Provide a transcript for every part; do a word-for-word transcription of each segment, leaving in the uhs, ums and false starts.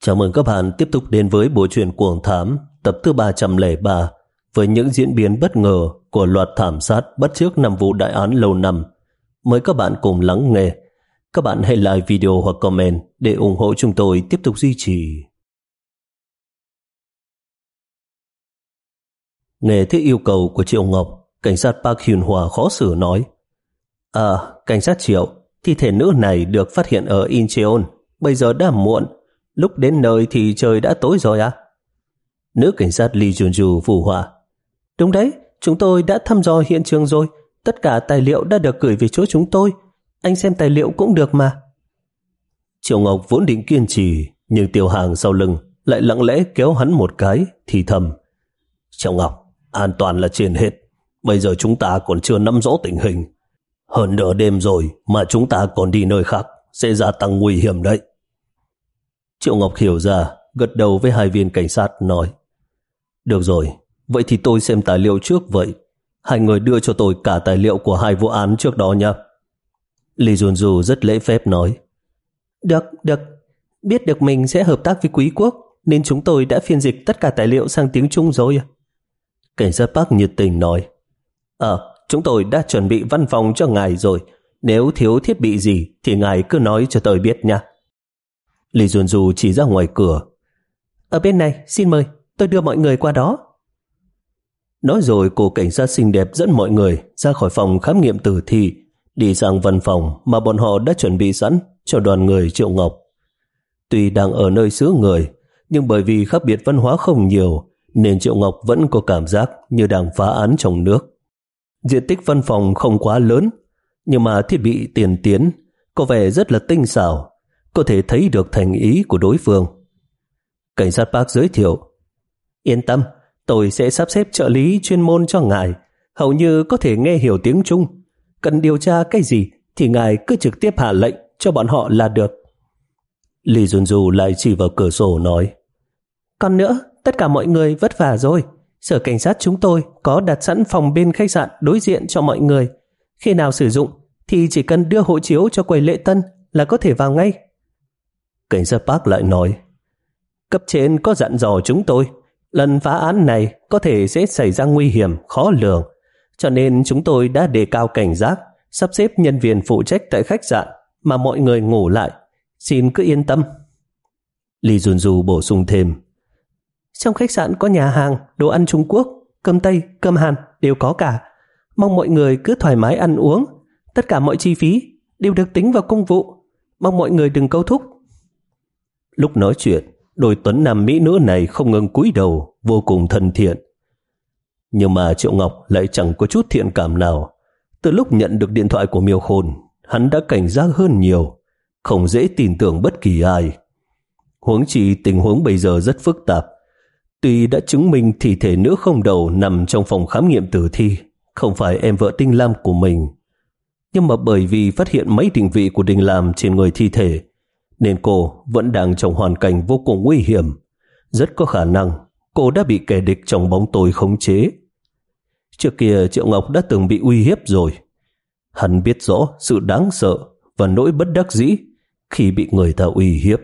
Chào mừng các bạn tiếp tục đến với bộ truyện Cuồng Thám tập thứ ba trăm lẻ ba với những diễn biến bất ngờ của loạt thảm sát bắt chước năm vụ đại án lâu năm. Mời các bạn cùng lắng nghe. Các bạn hãy like video hoặc comment để ủng hộ chúng tôi tiếp tục duy trì. Nghe thấy yêu cầu của Triệu Ngọc, cảnh sát Park Hyun Hwa khó xử nói: À, cảnh sát Triệu, thi thể nữ này được phát hiện ở Incheon. Bây giờ đã muộn, lúc đến nơi thì trời đã tối rồi à? Nữ cảnh sát Lee Junju phụ họa: Đúng đấy, chúng tôi đã thăm dò hiện trường rồi. Tất cả tài liệu đã được gửi về chỗ chúng tôi. Anh xem tài liệu cũng được mà. Triệu Ngọc vốn định kiên trì, nhưng Tiểu Hàng sau lưng lại lặng lẽ kéo hắn một cái, thì thầm: Triệu Ngọc, an toàn là trên hết. Bây giờ chúng ta còn chưa nắm rõ tình hình. Hơn nửa đêm rồi mà chúng ta còn đi nơi khác, sẽ gia tăng nguy hiểm đấy. Triệu Ngọc hiểu ra, gật đầu với hai viên cảnh sát nói: Được rồi, vậy thì tôi xem tài liệu trước vậy. Hai người đưa cho tôi cả tài liệu của hai vụ án trước đó nha. Lee Junju rất lễ phép nói: Được, được. Biết được mình sẽ hợp tác với Quý Quốc, nên chúng tôi đã phiên dịch tất cả tài liệu sang tiếng Trung rồi. Cảnh sát Park nhiệt tình nói: Ờ, chúng tôi đã chuẩn bị văn phòng cho ngài rồi. Nếu thiếu thiết bị gì thì ngài cứ nói cho tôi biết nha. Lee Junju chỉ ra ngoài cửa: Ở bên này, xin mời, tôi đưa mọi người qua đó. Nói rồi cô cảnh sát xinh đẹp dẫn mọi người ra khỏi phòng khám nghiệm tử thi, đi sang văn phòng mà bọn họ đã chuẩn bị sẵn cho đoàn người Triệu Ngọc. Tuy đang ở nơi xứ người, nhưng bởi vì khác biệt văn hóa không nhiều, nên Triệu Ngọc vẫn có cảm giác như đang phá án trong nước. Diện tích văn phòng không quá lớn, nhưng mà thiết bị tiên tiến, có vẻ rất là tinh xảo, có thể thấy được thành ý của đối phương. Cảnh sát Park giới thiệu: Yên tâm, tôi sẽ sắp xếp trợ lý chuyên môn cho ngài, hầu như có thể nghe hiểu tiếng Trung. Cần điều tra cái gì thì ngài cứ trực tiếp hạ lệnh cho bọn họ là được. Lee Junju lại chỉ vào cửa sổ nói: Còn nữa, tất cả mọi người vất vả rồi. Sở cảnh sát chúng tôi có đặt sẵn phòng bên khách sạn đối diện cho mọi người. Khi nào sử dụng thì chỉ cần đưa hộ chiếu cho quầy lễ tân là có thể vào ngay. Cảnh sát Park lại nói: Cấp trên có dặn dò chúng tôi, lần phá án này có thể sẽ xảy ra nguy hiểm khó lường, cho nên chúng tôi đã đề cao cảnh giác, sắp xếp nhân viên phụ trách tại khách sạn mà mọi người ngủ lại. Xin cứ yên tâm. Lee Junju bổ sung thêm: Trong khách sạn có nhà hàng, đồ ăn Trung Quốc, cơm Tây, cơm Hàn đều có cả. Mong mọi người cứ thoải mái ăn uống. Tất cả mọi chi phí đều được tính vào công vụ. Mong mọi người đừng câu thúc. Lúc nói chuyện, đôi tuấn nam mỹ nữ này không ngừng cúi đầu, vô cùng thân thiện. Nhưng mà Triệu Ngọc lại chẳng có chút thiện cảm nào. Từ lúc nhận được điện thoại của Miêu Khôn, hắn đã cảnh giác hơn nhiều, không dễ tin tưởng bất kỳ ai. Huống chi tình huống bây giờ rất phức tạp. Tuy đã chứng minh thi thể nữ không đầu nằm trong phòng khám nghiệm tử thi không phải em vợ Đinh Lam của mình, nhưng mà bởi vì phát hiện mấy định vị của Đinh Lam trên người thi thể, nên cô vẫn đang trong hoàn cảnh vô cùng nguy hiểm. Rất có khả năng cô đã bị kẻ địch trong bóng tối khống chế. Trước kia Triệu Ngọc đã từng bị uy hiếp rồi. Hắn biết rõ sự đáng sợ và nỗi bất đắc dĩ khi bị người ta uy hiếp.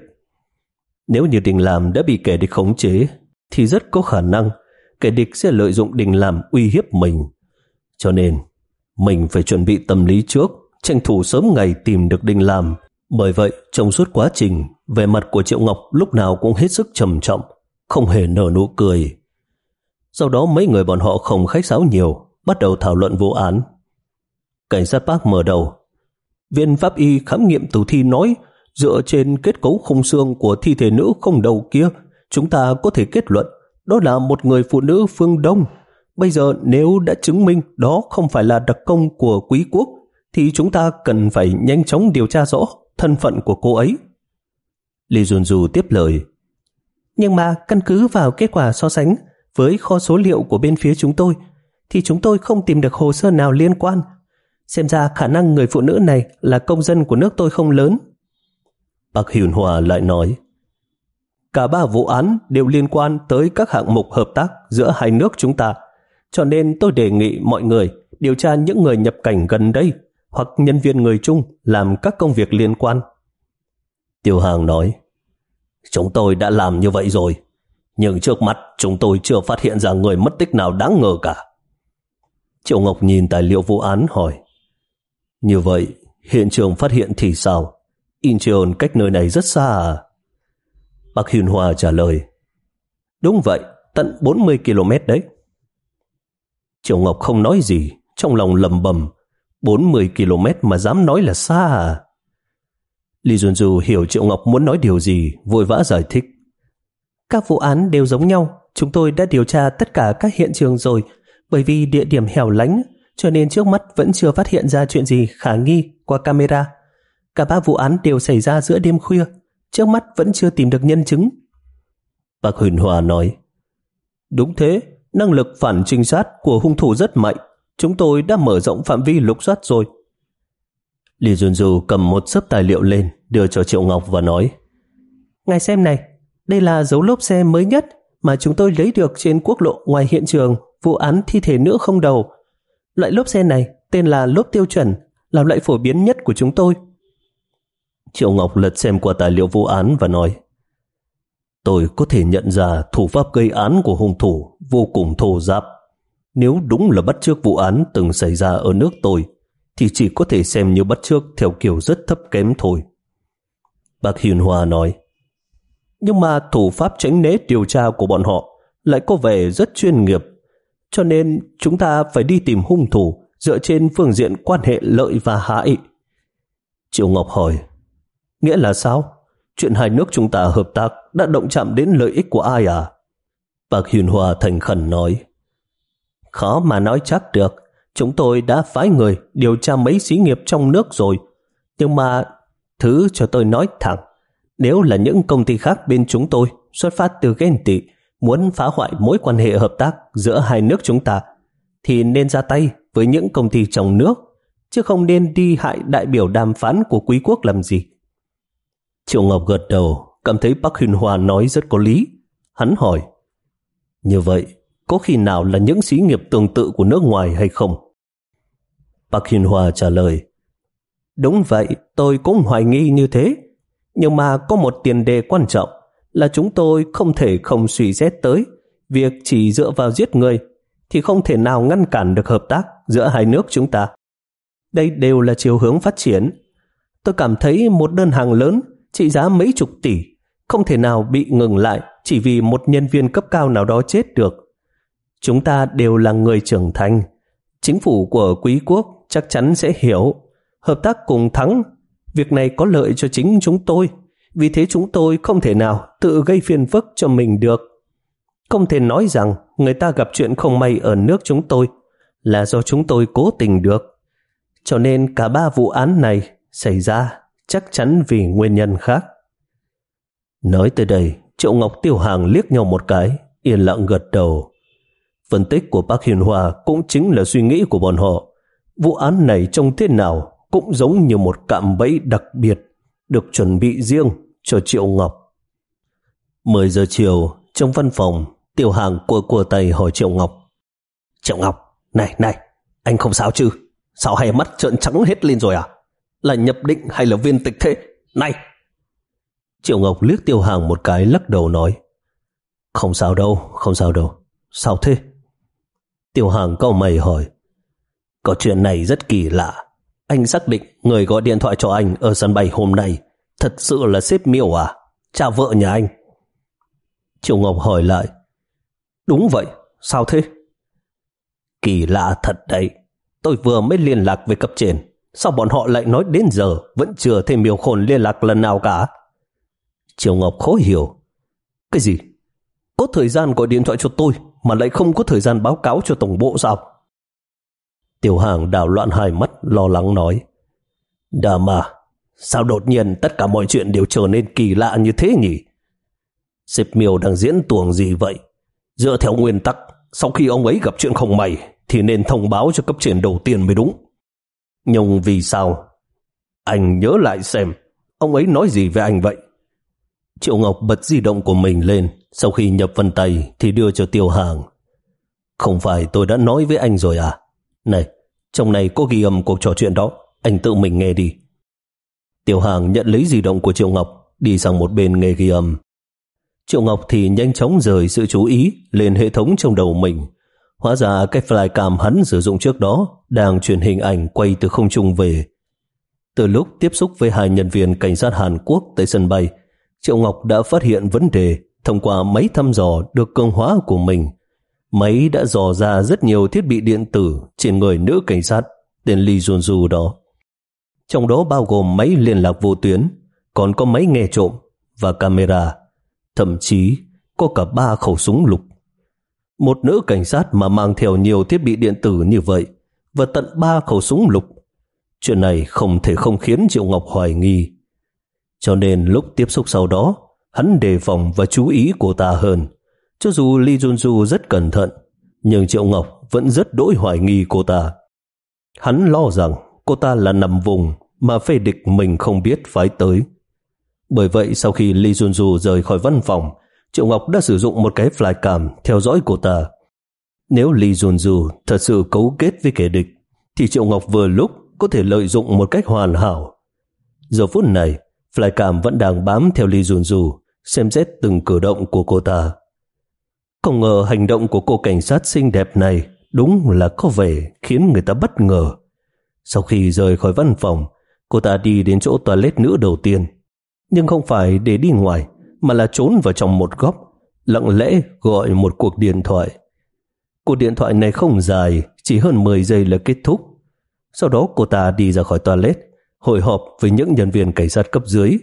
Nếu như Đinh Lam đã bị kẻ địch khống chế, thì rất có khả năng kẻ địch sẽ lợi dụng Đinh Lam uy hiếp mình. Cho nên mình phải chuẩn bị tâm lý trước, tranh thủ sớm ngày tìm được Đinh Lam. Bởi vậy trong suốt quá trình, vẻ mặt của Triệu Ngọc lúc nào cũng hết sức trầm trọng, không hề nở nụ cười. Sau đó mấy người bọn họ không khách sáo nhiều, bắt đầu thảo luận vụ án. Cảnh sát Park mở đầu: Viện pháp y khám nghiệm tử thi nói, dựa trên kết cấu khung xương của thi thể nữ không đầu kia, chúng ta có thể kết luận đó là một người phụ nữ phương Đông. Bây giờ nếu đã chứng minh đó không phải là đặc công của Quý Quốc, thì chúng ta cần phải nhanh chóng điều tra rõ thân phận của cô ấy. Lee Junju tiếp lời: Nhưng mà căn cứ vào kết quả so sánh với kho số liệu của bên phía chúng tôi, thì chúng tôi không tìm được hồ sơ nào liên quan. Xem ra khả năng người phụ nữ này là công dân của nước tôi không lớn. Park Hyun Hwa lại nói: Cả ba vụ án đều liên quan tới các hạng mục hợp tác giữa hai nước chúng ta, cho nên tôi đề nghị mọi người điều tra những người nhập cảnh gần đây hoặc nhân viên người Trung làm các công việc liên quan. Tiểu Hàng nói: Chúng tôi đã làm như vậy rồi, nhưng trước mắt chúng tôi chưa phát hiện ra người mất tích nào đáng ngờ cả. Triệu Ngọc nhìn tài liệu vụ án hỏi, như vậy hiện trường phát hiện thì sao? Incheon cách nơi này rất xa à? Bác Hyun Hoa trả lời, đúng vậy, tận bốn mươi ki lô mét đấy. Triệu Ngọc không nói gì, trong lòng lầm bầm, bốn mươi ki lô mét mà dám nói là xa à? Lee Jun-ju hiểu Triệu Ngọc muốn nói điều gì, vội vã giải thích. Các vụ án đều giống nhau, chúng tôi đã điều tra tất cả các hiện trường rồi, bởi vì địa điểm hẻo lánh, cho nên trước mắt vẫn chưa phát hiện ra chuyện gì khả nghi qua camera. Cả ba vụ án đều xảy ra giữa đêm khuya, trước mắt vẫn chưa tìm được nhân chứng. Bác Huỳnh Hòa nói, đúng thế, năng lực phản trinh sát của hung thủ rất mạnh, chúng tôi đã mở rộng phạm vi lục soát rồi. Lee Jun-ju cầm một xấp tài liệu lên, đưa cho Triệu Ngọc và nói, ngài xem này, đây là dấu lốp xe mới nhất mà chúng tôi lấy được trên quốc lộ ngoài hiện trường vụ án thi thể nữ không đầu. Loại lốp xe này tên là lốp tiêu chuẩn, là loại phổ biến nhất của chúng tôi. Triệu Ngọc lật xem qua tài liệu vụ án và nói, tôi có thể nhận ra thủ pháp gây án của hung thủ vô cùng thô ráp. Nếu đúng là bắt chước vụ án từng xảy ra ở nước tôi, thì chỉ có thể xem như bắt chước theo kiểu rất thấp kém thôi. Bác Hiền Hòa nói, nhưng mà thủ pháp tránh né điều tra của bọn họ lại có vẻ rất chuyên nghiệp, cho nên chúng ta phải đi tìm hung thủ dựa trên phương diện quan hệ lợi và hại. Triệu Ngọc hỏi, nghĩa là sao? Chuyện hai nước chúng ta hợp tác đã động chạm đến lợi ích của ai à? Bác Hiền Hòa thành khẩn nói, khó mà nói chắc được. Chúng tôi đã phái người điều tra mấy xí nghiệp trong nước rồi, nhưng mà thứ cho tôi nói thẳng, nếu là những công ty khác bên chúng tôi xuất phát từ ghen tị, muốn phá hoại mối quan hệ hợp tác giữa hai nước chúng ta, thì nên ra tay với những công ty trong nước, chứ không nên đi hại đại biểu đàm phán của quý quốc làm gì. Triệu Ngọc gật đầu, cảm thấy Park Hyun Hoa nói rất có lý. Hắn hỏi, như vậy có khi nào là những xí nghiệp tương tự của nước ngoài hay không? Park Hyun Hoa trả lời, đúng vậy, tôi cũng hoài nghi như thế. Nhưng mà có một tiền đề quan trọng là chúng tôi không thể không suy xét tới việc chỉ dựa vào giết người thì không thể nào ngăn cản được hợp tác giữa hai nước chúng ta. Đây đều là chiều hướng phát triển. Tôi cảm thấy một đơn hàng lớn trị giá mấy chục tỷ không thể nào bị ngừng lại chỉ vì một nhân viên cấp cao nào đó chết được. Chúng ta đều là người trưởng thành. Chính phủ của quý quốc chắc chắn sẽ hiểu. Hợp tác cùng thắng, việc này có lợi cho chính chúng tôi. Vì thế chúng tôi không thể nào tự gây phiền phức cho mình được. Không thể nói rằng người ta gặp chuyện không may ở nước chúng tôi là do chúng tôi cố tình được. Cho nên cả ba vụ án này xảy ra chắc chắn vì nguyên nhân khác. Nói tới đây, Triệu Ngọc Tiêu Hàng liếc nhau một cái, yên lặng gật đầu. Phân tích của Park Hyun Hoa cũng chính là suy nghĩ của bọn họ. Vụ án này trông thế nào cũng giống như một cạm bẫy đặc biệt được chuẩn bị riêng cho Triệu Ngọc. mười giờ chiều, trong văn phòng, Tiêu Hàng cua cua tay hỏi Triệu Ngọc, Triệu Ngọc, này này, anh không sao chứ? Sao hai mắt trợn trắng hết lên rồi à? Là nhập định hay là viên tịch thế? Này! Triệu Ngọc liếc Tiêu Hàng một cái, lắc đầu nói, không sao đâu, không sao đâu. Sao thế? Tiêu Hàng cau mày hỏi, có chuyện này rất kỳ lạ. Anh xác định người gọi điện thoại cho anh ở sân bay hôm nay thật sự là sếp Miêu à? Cha vợ nhà anh? Triệu Ngọc hỏi lại, đúng vậy, sao thế? Kỳ lạ thật đấy. Tôi vừa mới liên lạc với cấp trên, sao bọn họ lại nói đến giờ vẫn chưa thấy Miêu Khôn liên lạc lần nào cả? Triệu Ngọc khó hiểu, cái gì? Có thời gian gọi điện thoại cho tôi mà lại không có thời gian báo cáo cho tổng bộ sao? Tiêu Hàng đảo loạn hai mắt, lo lắng nói, đà mà, sao đột nhiên tất cả mọi chuyện đều trở nên kỳ lạ như thế nhỉ? Sếp Miêu đang diễn tuồng gì vậy? Dựa theo nguyên tắc, sau khi ông ấy gặp chuyện không may thì nên thông báo cho cấp trên đầu tiên mới đúng. Nhưng vì sao? Anh nhớ lại xem, ông ấy nói gì với anh vậy? Triệu Ngọc bật di động của mình lên, sau khi nhập vân tay thì đưa cho Tiêu Hàng. Không phải tôi đã nói với anh rồi à? Này, trong này có ghi âm cuộc trò chuyện đó, anh tự mình nghe đi. Tiêu Hàng nhận lấy di động của Triệu Ngọc, đi sang một bên nghe ghi âm. Triệu Ngọc thì nhanh chóng rời sự chú ý lên hệ thống trong đầu mình. Hóa ra cái flycam hắn sử dụng trước đó đang truyền hình ảnh quay từ không trung về. Từ lúc tiếp xúc với hai nhân viên cảnh sát Hàn Quốc tại sân bay, Triệu Ngọc đã phát hiện vấn đề thông qua máy thăm dò được cường hóa của mình. Máy đã dò ra rất nhiều thiết bị điện tử trên người nữ cảnh sát tên Lee Jun-ju đó. Trong đó bao gồm máy liên lạc vô tuyến, còn có máy nghe trộm và camera, thậm chí có cả ba khẩu súng lục. Một nữ cảnh sát mà mang theo nhiều thiết bị điện tử như vậy và tận ba khẩu súng lục, chuyện này không thể không khiến Triệu Ngọc hoài nghi. Cho nên lúc tiếp xúc sau đó, hắn đề phòng và chú ý cô ta hơn. Cho dù Lee Jun-ju rất cẩn thận, nhưng Triệu Ngọc vẫn rất đỗi hoài nghi cô ta. Hắn lo rằng cô ta là nằm vùng mà phe địch mình không biết phái tới. Bởi vậy sau khi Lee Jun-ju rời khỏi văn phòng, Triệu Ngọc đã sử dụng một cái flycam theo dõi cô ta. Nếu Lee Jun-ju thật sự cấu kết với kẻ địch, thì Triệu Ngọc vừa lúc có thể lợi dụng một cách hoàn hảo. Giờ phút này, flycam vẫn đang bám theo Lee Jun-ju, xem xét từng cử động của cô ta. Không ngờ hành động của cô cảnh sát xinh đẹp này đúng là có vẻ khiến người ta bất ngờ. Sau khi rời khỏi văn phòng, cô ta đi đến chỗ toilet nữ đầu tiên, nhưng không phải để đi ngoài, mà là trốn vào trong một góc, lặng lẽ gọi một cuộc điện thoại. Cuộc điện thoại này không dài, chỉ hơn mười giây là kết thúc. Sau đó cô ta đi ra khỏi toilet, hội họp với những nhân viên cảnh sát cấp dưới.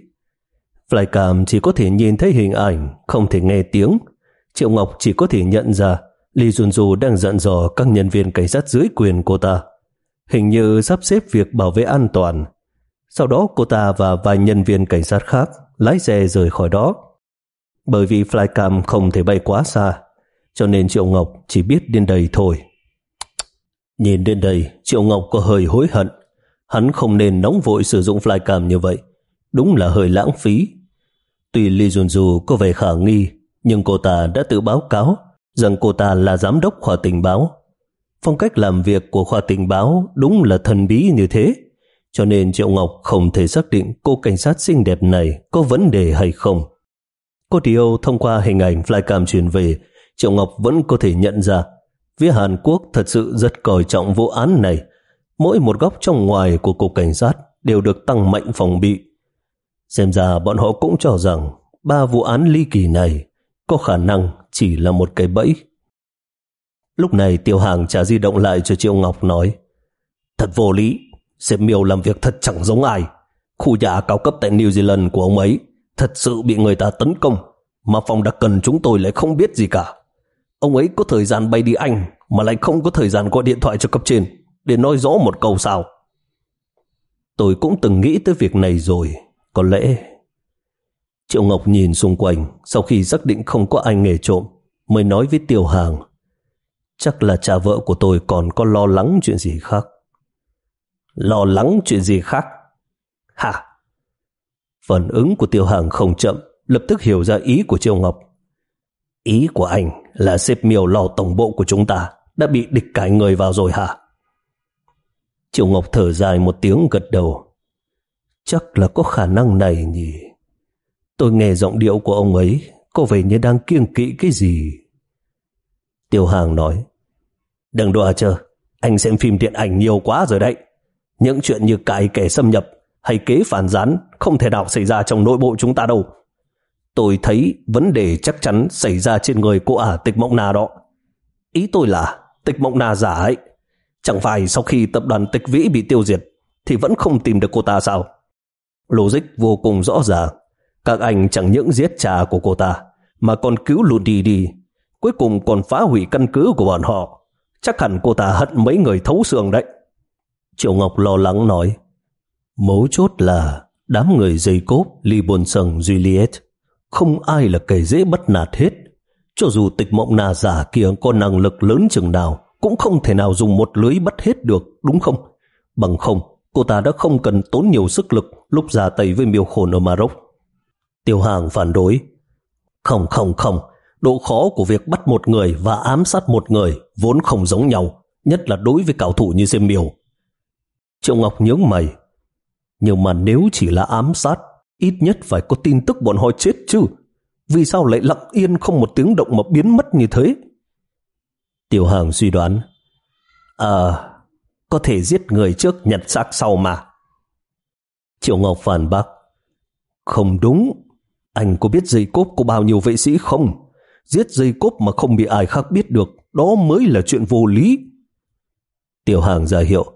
Flycam chỉ có thể nhìn thấy hình ảnh, không thể nghe tiếng. Triệu Ngọc chỉ có thể nhận ra Lee Jun-ju đang dặn dò các nhân viên cảnh sát dưới quyền cô ta, hình như sắp xếp việc bảo vệ an toàn. Sau đó cô ta và vài nhân viên cảnh sát khác lái xe rời khỏi đó. Bởi vì flycam không thể bay quá xa, cho nên Triệu Ngọc chỉ biết đến đây thôi. Nhìn đến đây, Triệu Ngọc có hơi hối hận. Hắn không nên nóng vội sử dụng flycam như vậy, đúng là hơi lãng phí. Tuy Lee Jun-ju có vẻ khả nghi, nhưng cô ta đã tự báo cáo rằng cô ta là giám đốc khoa tình báo. Phong cách làm việc của khoa tình báo đúng là thần bí như thế, cho nên Triệu Ngọc không thể xác định cô cảnh sát xinh đẹp này có vấn đề hay không. Có điều thông qua hình ảnh flycam truyền về, Triệu Ngọc vẫn có thể nhận ra phía Hàn Quốc thật sự rất coi trọng vụ án này. Mỗi một góc trong ngoài của cục cảnh sát đều được tăng mạnh phòng bị. Xem ra bọn họ cũng cho rằng ba vụ án ly kỳ này có khả năng chỉ là một cái bẫy. Lúc này Tiêu Hàng trả di động lại cho Triệu Ngọc nói: Thật vô lý, sếp Miêu làm việc thật chẳng giống ai. Khu nhà cao cấp tại New Zealand của ông ấy thật sự bị người ta tấn công, mà phòng đặc cần chúng tôi lại không biết gì cả. Ông ấy có thời gian bay đi Anh mà lại không có thời gian gọi điện thoại cho cấp trên để nói rõ một câu sao? Tôi cũng từng nghĩ tới việc này rồi, có lẽ... Triệu Ngọc nhìn xung quanh, sau khi xác định không có ai nghề trộm, mới nói với Tiêu Hàng: Chắc là cha vợ của tôi còn có lo lắng chuyện gì khác. Lo lắng chuyện gì khác? Hả? Phản ứng của Tiêu Hàng không chậm, lập tức hiểu ra ý của Triệu Ngọc. Ý của anh là sếp Miêu lo tổng bộ của chúng ta đã bị địch cải người vào rồi hả? Triệu Ngọc thở dài một tiếng gật đầu. Chắc là có khả năng này nhỉ. Tôi nghe giọng điệu của ông ấy có vẻ như đang kiêng kỵ cái gì. Tiêu Hàng nói: Đừng đùa chờ, anh xem phim điện ảnh nhiều quá rồi đấy. Những chuyện như cải kẻ xâm nhập hay kế phản gián không thể nào xảy ra trong nội bộ chúng ta đâu. Tôi thấy vấn đề chắc chắn xảy ra trên người cô ả Tịch Mộng Na đó. Ý tôi là Tịch Mộng Na giả ấy. Chẳng phải sau khi tập đoàn Tịch Vĩ bị tiêu diệt thì vẫn không tìm được cô ta sao? Logic vô cùng rõ ràng. Các anh chẳng những giết cha của cô ta mà còn cứu lụt đi đi, cuối cùng còn phá hủy căn cứ của bọn họ. Chắc hẳn cô ta hận mấy người thấu xương đấy. Triệu Ngọc lo lắng nói: Mấu chốt là đám người dây cốp Lee Bôn Sung, Juliet không ai là kẻ dễ bắt nạt hết. Cho dù Tịch Mộng Na giả kia có năng lực lớn chừng nào cũng không thể nào dùng một lưới bắt hết được, đúng không? Bằng không, cô ta đã không cần tốn nhiều sức lực lúc ra tay với Miêu Khôn ở Maroc. Tiêu Hàng phản đối: Không không không, độ khó của việc bắt một người và ám sát một người vốn không giống nhau, nhất là đối với cao thủ như Diêm Miêu. Triệu Ngọc nhướng mày: Nhưng mà nếu chỉ là ám sát, ít nhất phải có tin tức bọn họ chết chứ. Vì sao lại lặng yên không một tiếng động mà biến mất như thế? Tiểu Hàng suy đoán. À, có thể giết người trước nhặt xác sau mà. Triệu Ngọc phản bác. Không đúng. Anh có biết dây cốp có bao nhiêu vệ sĩ không? Giết dây cốp mà không bị ai khác biết được, đó mới là chuyện vô lý. Tiểu Hàng ra hiệu.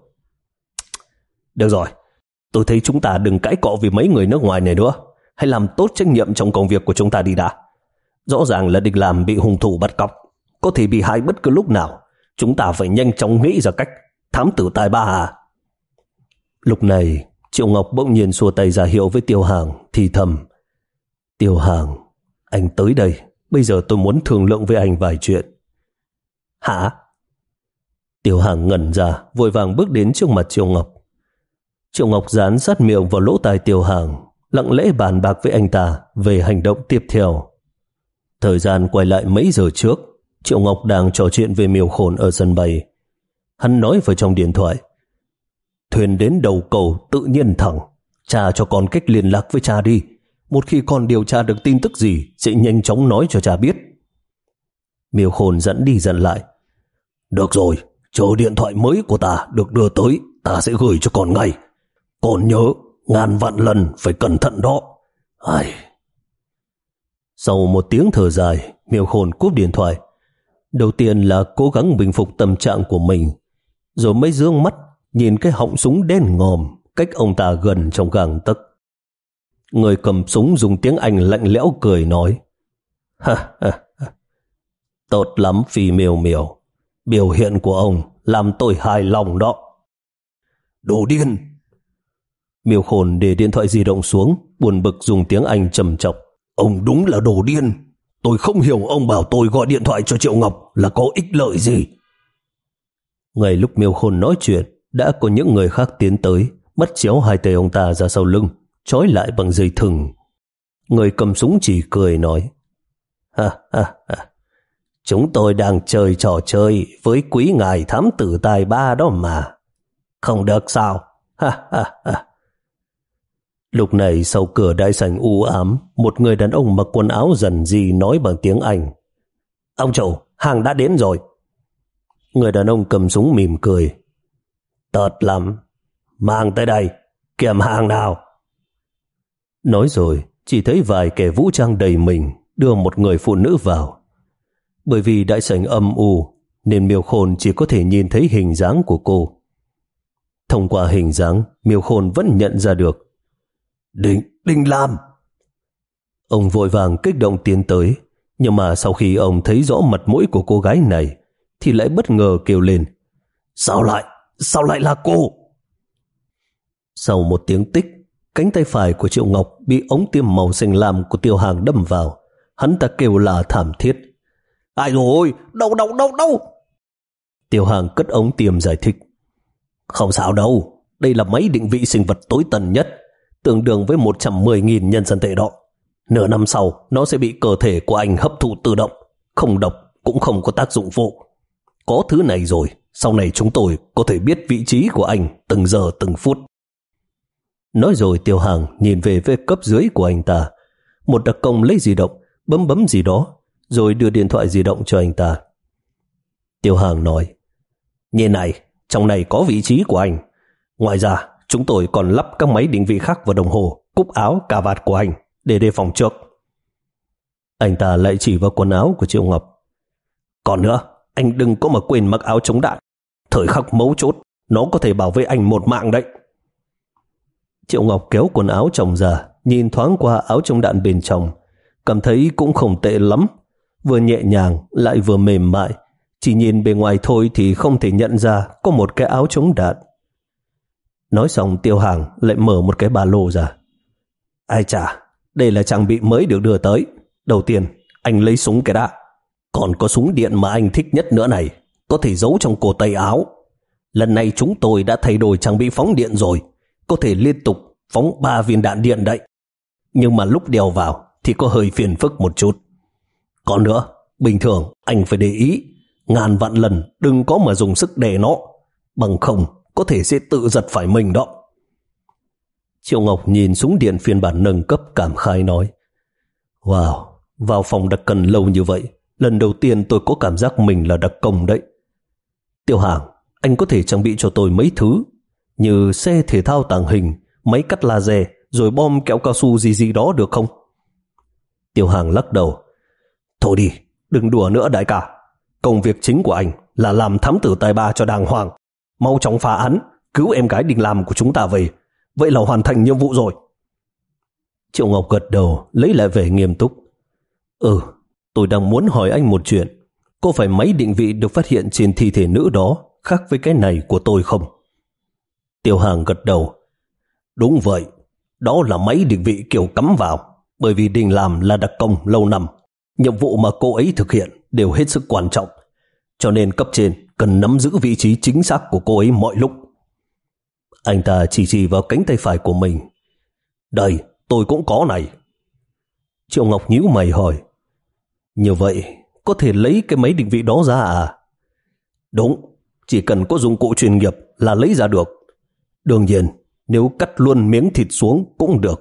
Được rồi, tôi thấy chúng ta đừng cãi cọ vì mấy người nước ngoài này nữa. Hãy làm tốt trách nhiệm trong công việc của chúng ta đi đã. Rõ ràng là Địch Làm bị hung thủ bắt cóc, có thể bị hại bất cứ lúc nào. Chúng ta phải nhanh chóng nghĩ ra cách. Thám tử tài ba à? Lúc này Triệu Ngọc bỗng nhiên xua tay ra hiệu với Tiêu Hàng, thì thầm. Tiêu Hàng, anh tới đây. Bây giờ tôi muốn thương lượng với anh vài chuyện. Hả? Tiêu Hàng ngẩn ra, vội vàng bước đến trước mặt Triệu Ngọc. Triệu Ngọc dán sát miệng vào lỗ tai Tiêu Hàng, lặng lẽ bàn bạc với anh ta về hành động tiếp theo. Thời gian quay lại mấy giờ trước, Triệu Ngọc đang trò chuyện về Miêu Khôn ở sân bay. Hắn nói vào trong điện thoại. Thuyền đến đầu cầu tự nhiên thẳng. Cha cho con cách liên lạc với cha đi. Một khi con điều tra được tin tức gì, sẽ nhanh chóng nói cho cha biết. Miêu Khôn dẫn đi dẫn lại. Được rồi, chờ điện thoại mới của ta được đưa tới, ta sẽ gửi cho con ngay. Con nhớ, ngàn vạn lần phải cẩn thận đó. Ai... Sau một tiếng thở dài, Miêu Khôn cúp điện thoại. Đầu tiên là cố gắng bình phục tâm trạng của mình, rồi mới dương mắt nhìn cái họng súng đen ngòm cách ông ta gần trong gang tấc. Người cầm súng dùng tiếng Anh lạnh lẽo cười nói. Ha ha ha. Tốt lắm Phi Miêu Miêu. Biểu hiện của ông làm tôi hài lòng đó. Đồ điên. Miêu Khôn để điện thoại di động xuống, buồn bực dùng tiếng Anh trầm trọng. Ông đúng là đồ điên. Tôi không hiểu ông bảo tôi gọi điện thoại cho Triệu Ngọc là có ích lợi gì. Ngay lúc Miêu Khôn nói chuyện, đã có những người khác tiến tới, bắt chéo hai tay ông ta ra sau lưng, trói lại bằng dây thừng. Người cầm súng chỉ cười nói. Ha ha ha. Chúng tôi đang chơi trò chơi với quý ngài thám tử tài ba đó mà. Không được sao? Ha ha ha. Lúc này sau cửa đại sảnh u ám, một người đàn ông mặc quần áo dần dì nói bằng tiếng Anh. Ông chủ, hàng đã đến rồi. Người đàn ông cầm súng mỉm cười. Tốt lắm. Mang tới đây, kiểm hàng nào. Nói rồi, chỉ thấy vài kẻ vũ trang đầy mình đưa một người phụ nữ vào. Bởi vì đại sảnh âm u, nên Miêu Khôn chỉ có thể nhìn thấy hình dáng của cô. Thông qua hình dáng, Miêu Khôn vẫn nhận ra được. Đinh, Đinh Lam. Ông vội vàng kích động tiến tới, nhưng mà sau khi ông thấy rõ mặt mũi của cô gái này, thì lại bất ngờ kêu lên. Sao lại, sao lại là cô? Sau một tiếng tích, cánh tay phải của Triệu Ngọc bị ống tiêm màu xanh lam của Tiêu Hàng đâm vào. Hắn ta kêu là thảm thiết. Ai rồi, đâu đâu đâu đâu. Tiêu Hàng cất ống tiêm giải thích. Không sao đâu, đây là máy định vị sinh vật tối tân nhất, tương đương với một trăm mười nghìn nhân dân tệ đó. Nửa năm sau, nó sẽ bị cơ thể của anh hấp thụ tự động, không độc, cũng không có tác dụng phụ. Có thứ này rồi, sau này chúng tôi có thể biết vị trí của anh từng giờ từng phút. Nói rồi Tiêu Hàng nhìn về phía cấp dưới của anh ta. Một đặc công lấy di động, bấm bấm gì đó, rồi đưa điện thoại di động cho anh ta. Tiêu Hàng nói. Nhìn này, trong này có vị trí của anh. Ngoài ra, chúng tôi còn lắp các máy định vị khác vào đồng hồ, cúc áo, cà vạt của anh để đề phòng trước. Anh ta lại chỉ vào quần áo của Triệu Ngọc. Còn nữa, anh đừng có mà quên mặc áo chống đạn. Thời khắc mấu chốt, nó có thể bảo vệ anh một mạng đấy. Triệu Ngọc kéo quần áo chồng ra, nhìn thoáng qua áo chống đạn bên trong, cảm thấy cũng không tệ lắm, vừa nhẹ nhàng lại vừa mềm mại. Chỉ nhìn bề ngoài thôi thì không thể nhận ra có một cái áo chống đạn. Nói xong Tiêu Hàng lại mở một cái ba lô ra. Ai chà, đây là trang bị mới được đưa tới. Đầu tiên, anh lấy súng cái đã. Còn có súng điện mà anh thích nhất nữa này, có thể giấu trong cổ tay áo. Lần này chúng tôi đã thay đổi trang bị phóng điện rồi, có thể liên tục phóng ba viên đạn điện đấy. Nhưng mà lúc đeo vào thì có hơi phiền phức một chút. Còn nữa, bình thường anh phải để ý, ngàn vạn lần đừng có mà dùng sức đè nó, bằng không có thể sẽ tự giật phải mình đó. Triệu Ngọc nhìn súng điện phiên bản nâng cấp cảm khái nói. Wow, Vào phòng đặc cần lâu như vậy, lần đầu tiên tôi có cảm giác mình là đặc công đấy. Tiêu Hàng, anh có thể trang bị cho tôi mấy thứ như xe thể thao tàng hình, máy cắt laser, rồi bom kẹo cao su gì gì đó được không? Tiêu Hàng lắc đầu. Thôi đi, đừng đùa nữa đại ca. Công việc chính của anh là làm thám tử tài ba cho đàng hoàng. Mau chóng phá án, cứu em gái Đình Lam của chúng ta về. Vậy là hoàn thành nhiệm vụ rồi. Triệu Ngọc gật đầu, lấy lại vẻ nghiêm túc. Ừ, tôi đang muốn hỏi anh một chuyện. Có phải máy định vị được phát hiện trên thi thể nữ đó khác với cái này của tôi không? Tiêu Hàng gật đầu. Đúng vậy, đó là máy định vị kiểu cắm vào. Bởi vì Đình Lam là đặc công lâu năm, nhiệm vụ mà cô ấy thực hiện đều hết sức quan trọng, cho nên cấp trên cần nắm giữ vị trí chính xác của cô ấy mọi lúc. Anh ta chỉ chỉ vào cánh tay phải của mình. Đây, tôi cũng có này. Triệu Ngọc nhíu mày hỏi. Như vậy, có thể lấy cái máy định vị đó ra à? Đúng, chỉ cần có dụng cụ chuyên nghiệp là lấy ra được. Đương nhiên, nếu cắt luôn miếng thịt xuống cũng được.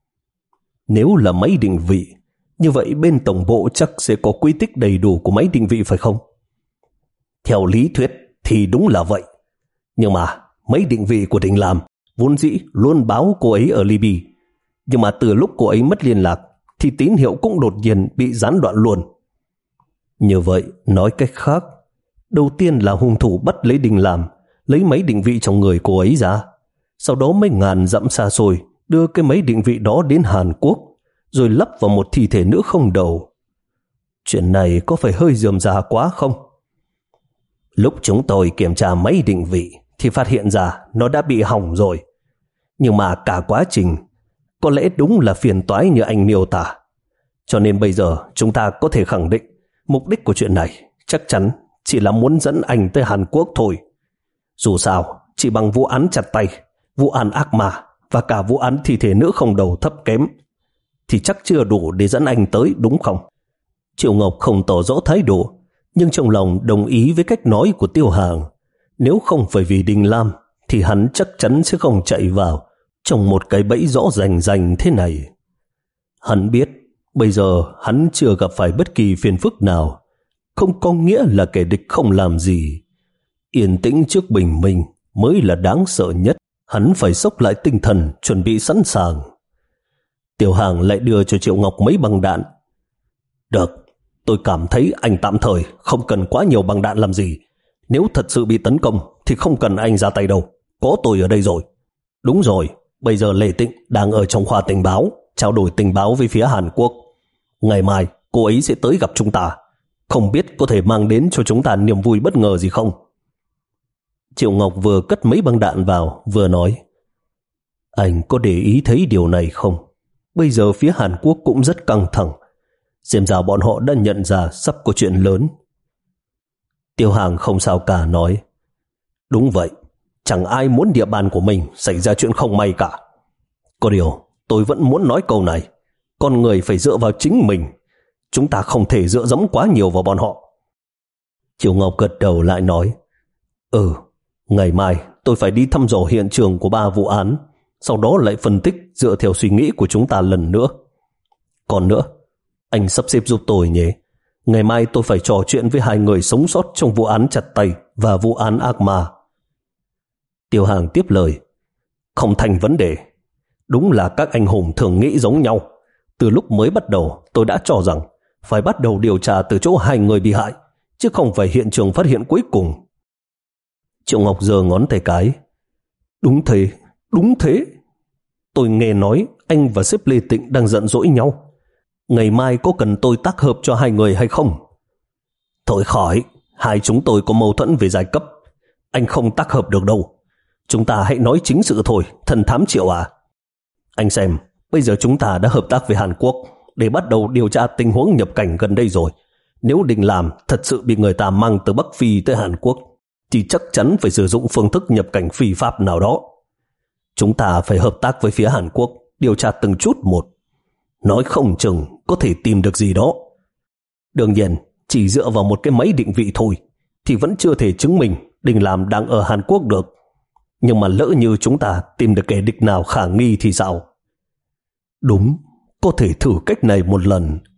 Nếu là máy định vị, như vậy bên tổng bộ chắc sẽ có quy tích đầy đủ của máy định vị phải không? Theo lý thuyết thì đúng là vậy. Nhưng mà máy định vị của Đình Lam vốn dĩ luôn báo cô ấy ở Libya. Nhưng mà từ lúc cô ấy mất liên lạc thì tín hiệu cũng đột nhiên bị gián đoạn luôn. Như vậy, nói cách khác, đầu tiên là hung thủ bắt lấy Đình Lam, lấy máy định vị trong người cô ấy ra. Sau đó mấy ngàn dặm xa xôi đưa cái máy định vị đó đến Hàn Quốc, rồi lắp vào một thi thể nữ không đầu. Chuyện này có phải hơi rườm rà quá không? Lúc chúng tôi kiểm tra máy định vị thì phát hiện ra nó đã bị hỏng rồi. Nhưng mà cả quá trình có lẽ đúng là phiền toái như anh miêu tả. Cho nên bây giờ chúng ta có thể khẳng định mục đích của chuyện này chắc chắn chỉ là muốn dẫn anh tới Hàn Quốc thôi. Dù sao, chỉ bằng vụ án chặt tay, vụ án ác ma và cả vụ án thi thể nữ không đầu thấp kém thì chắc chưa đủ để dẫn anh tới, đúng không? Triệu Ngọc không tỏ rõ thái độ, nhưng trong lòng đồng ý với cách nói của Tiêu Hàng. Nếu không phải vì Đình Lam thì hắn chắc chắn sẽ không chạy vào trong một cái bẫy rõ rành rành thế này. Hắn biết bây giờ hắn chưa gặp phải bất kỳ phiền phức nào, không có nghĩa là kẻ địch không làm gì. Yên tĩnh trước bình minh mới là đáng sợ nhất. Hắn phải xốc lại tinh thần, chuẩn bị sẵn sàng. Tiêu Hàng lại đưa cho Triệu Ngọc mấy băng đạn. Được, tôi cảm thấy anh tạm thời không cần quá nhiều băng đạn làm gì. Nếu thật sự bị tấn công thì không cần anh ra tay đâu, có tôi ở đây rồi. Đúng rồi, bây giờ Lê Tịnh đang ở trong khoa tình báo, trao đổi tình báo với phía Hàn Quốc. Ngày mai cô ấy sẽ tới gặp chúng ta, không biết có thể mang đến cho chúng ta niềm vui bất ngờ gì không? Triệu Ngọc vừa cất mấy băng đạn vào vừa nói. Anh có để ý thấy điều này không? Bây giờ phía Hàn Quốc cũng rất căng thẳng. Xem ra bọn họ đã nhận ra sắp có chuyện lớn. Tiêu Hàng không sao cả nói. Đúng vậy, chẳng ai muốn địa bàn của mình xảy ra chuyện không may cả. Có điều, tôi vẫn muốn nói câu này. Con người phải dựa vào chính mình. Chúng ta không thể dựa dẫm quá nhiều vào bọn họ. Triệu Ngọc gật đầu lại nói. Ừ, ngày mai tôi phải đi thăm dò hiện trường của ba vụ án, sau đó lại phân tích dựa theo suy nghĩ của chúng ta lần nữa. Còn nữa, anh sắp xếp giúp tôi nhé. Ngày mai tôi phải trò chuyện với hai người sống sót trong vụ án chặt tay và vụ án ác ma. Tiêu Hàng tiếp lời. Không thành vấn đề. Đúng là các anh hùng thường nghĩ giống nhau. Từ lúc mới bắt đầu tôi đã cho rằng phải bắt đầu điều tra từ chỗ hai người bị hại, chứ không phải hiện trường phát hiện cuối cùng. Triệu Ngọc giơ ngón tay cái. Đúng thế, đúng thế. Tôi nghe nói anh và sếp Lê Tịnh đang giận dỗi nhau. Ngày mai có cần tôi tác hợp cho hai người hay không? Thôi khỏi, hai chúng tôi có mâu thuẫn về giai cấp. Anh không tác hợp được đâu. Chúng ta hãy nói chính sự thôi, thần thám Triệu à. Anh xem, bây giờ chúng ta đã hợp tác với Hàn Quốc để bắt đầu điều tra tình huống nhập cảnh gần đây rồi. Nếu Đình Lam thật sự bị người ta mang từ Bắc Phi tới Hàn Quốc thì chắc chắn phải sử dụng phương thức nhập cảnh phi pháp nào đó. Chúng ta phải hợp tác với phía Hàn Quốc, điều tra từng chút một. Nói không chừng có thể tìm được gì đó. Đương nhiên, chỉ dựa vào một cái máy định vị thôi thì vẫn chưa thể chứng minh Đình Lam đang ở Hàn Quốc được. Nhưng mà lỡ như chúng ta tìm được kẻ địch nào khả nghi thì sao? Đúng, có thể thử cách này một lần.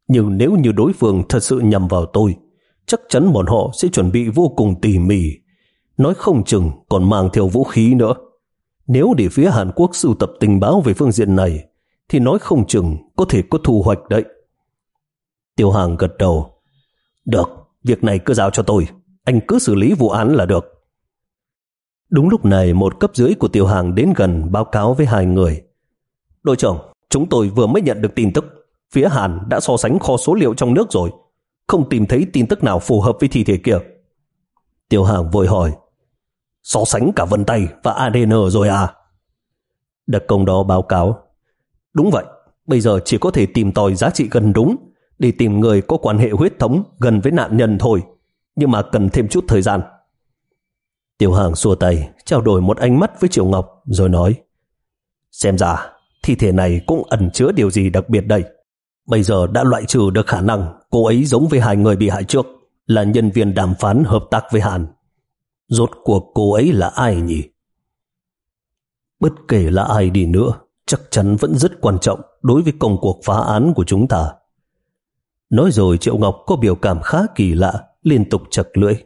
Nhưng nếu như đối phương thật sự nhằm vào tôi, chắc chắn bọn họ sẽ chuẩn bị vô cùng tỉ mỉ, nói không chừng còn mang theo vũ khí nữa. Nếu để phía Hàn Quốc sưu tập tình báo về phương diện này, thì nói không chừng có thể có thu hoạch đấy. Tiêu Hàng gật đầu. Được, việc này cứ giao cho tôi, anh cứ xử lý vụ án là được. Đúng lúc này một cấp dưới của Tiêu Hàng đến gần báo cáo với hai người. Đội trưởng, chúng tôi vừa mới nhận được tin tức, phía Hàn đã so sánh kho số liệu trong nước rồi, không tìm thấy tin tức nào phù hợp với thi thể kia. Tiêu Hàng vội hỏi, so sánh cả vân tay và a đê en rồi à? Đặc công đó báo cáo, đúng vậy, bây giờ chỉ có thể tìm tòi giá trị gần đúng để tìm người có quan hệ huyết thống gần với nạn nhân thôi, nhưng mà cần thêm chút thời gian. Tiêu Hàng xua tay, trao đổi một ánh mắt với Triệu Ngọc rồi nói, xem ra thi thể này cũng ẩn chứa điều gì đặc biệt đây. Bây giờ đã loại trừ được khả năng cô ấy giống với hai người bị hại trước, là nhân viên đàm phán hợp tác với Hàn. Rốt cuộc cô ấy là ai nhỉ? Bất kể là ai đi nữa, chắc chắn vẫn rất quan trọng đối với công cuộc phá án của chúng ta. Nói rồi Triệu Ngọc có biểu cảm khá kỳ lạ, liên tục chật lưỡi.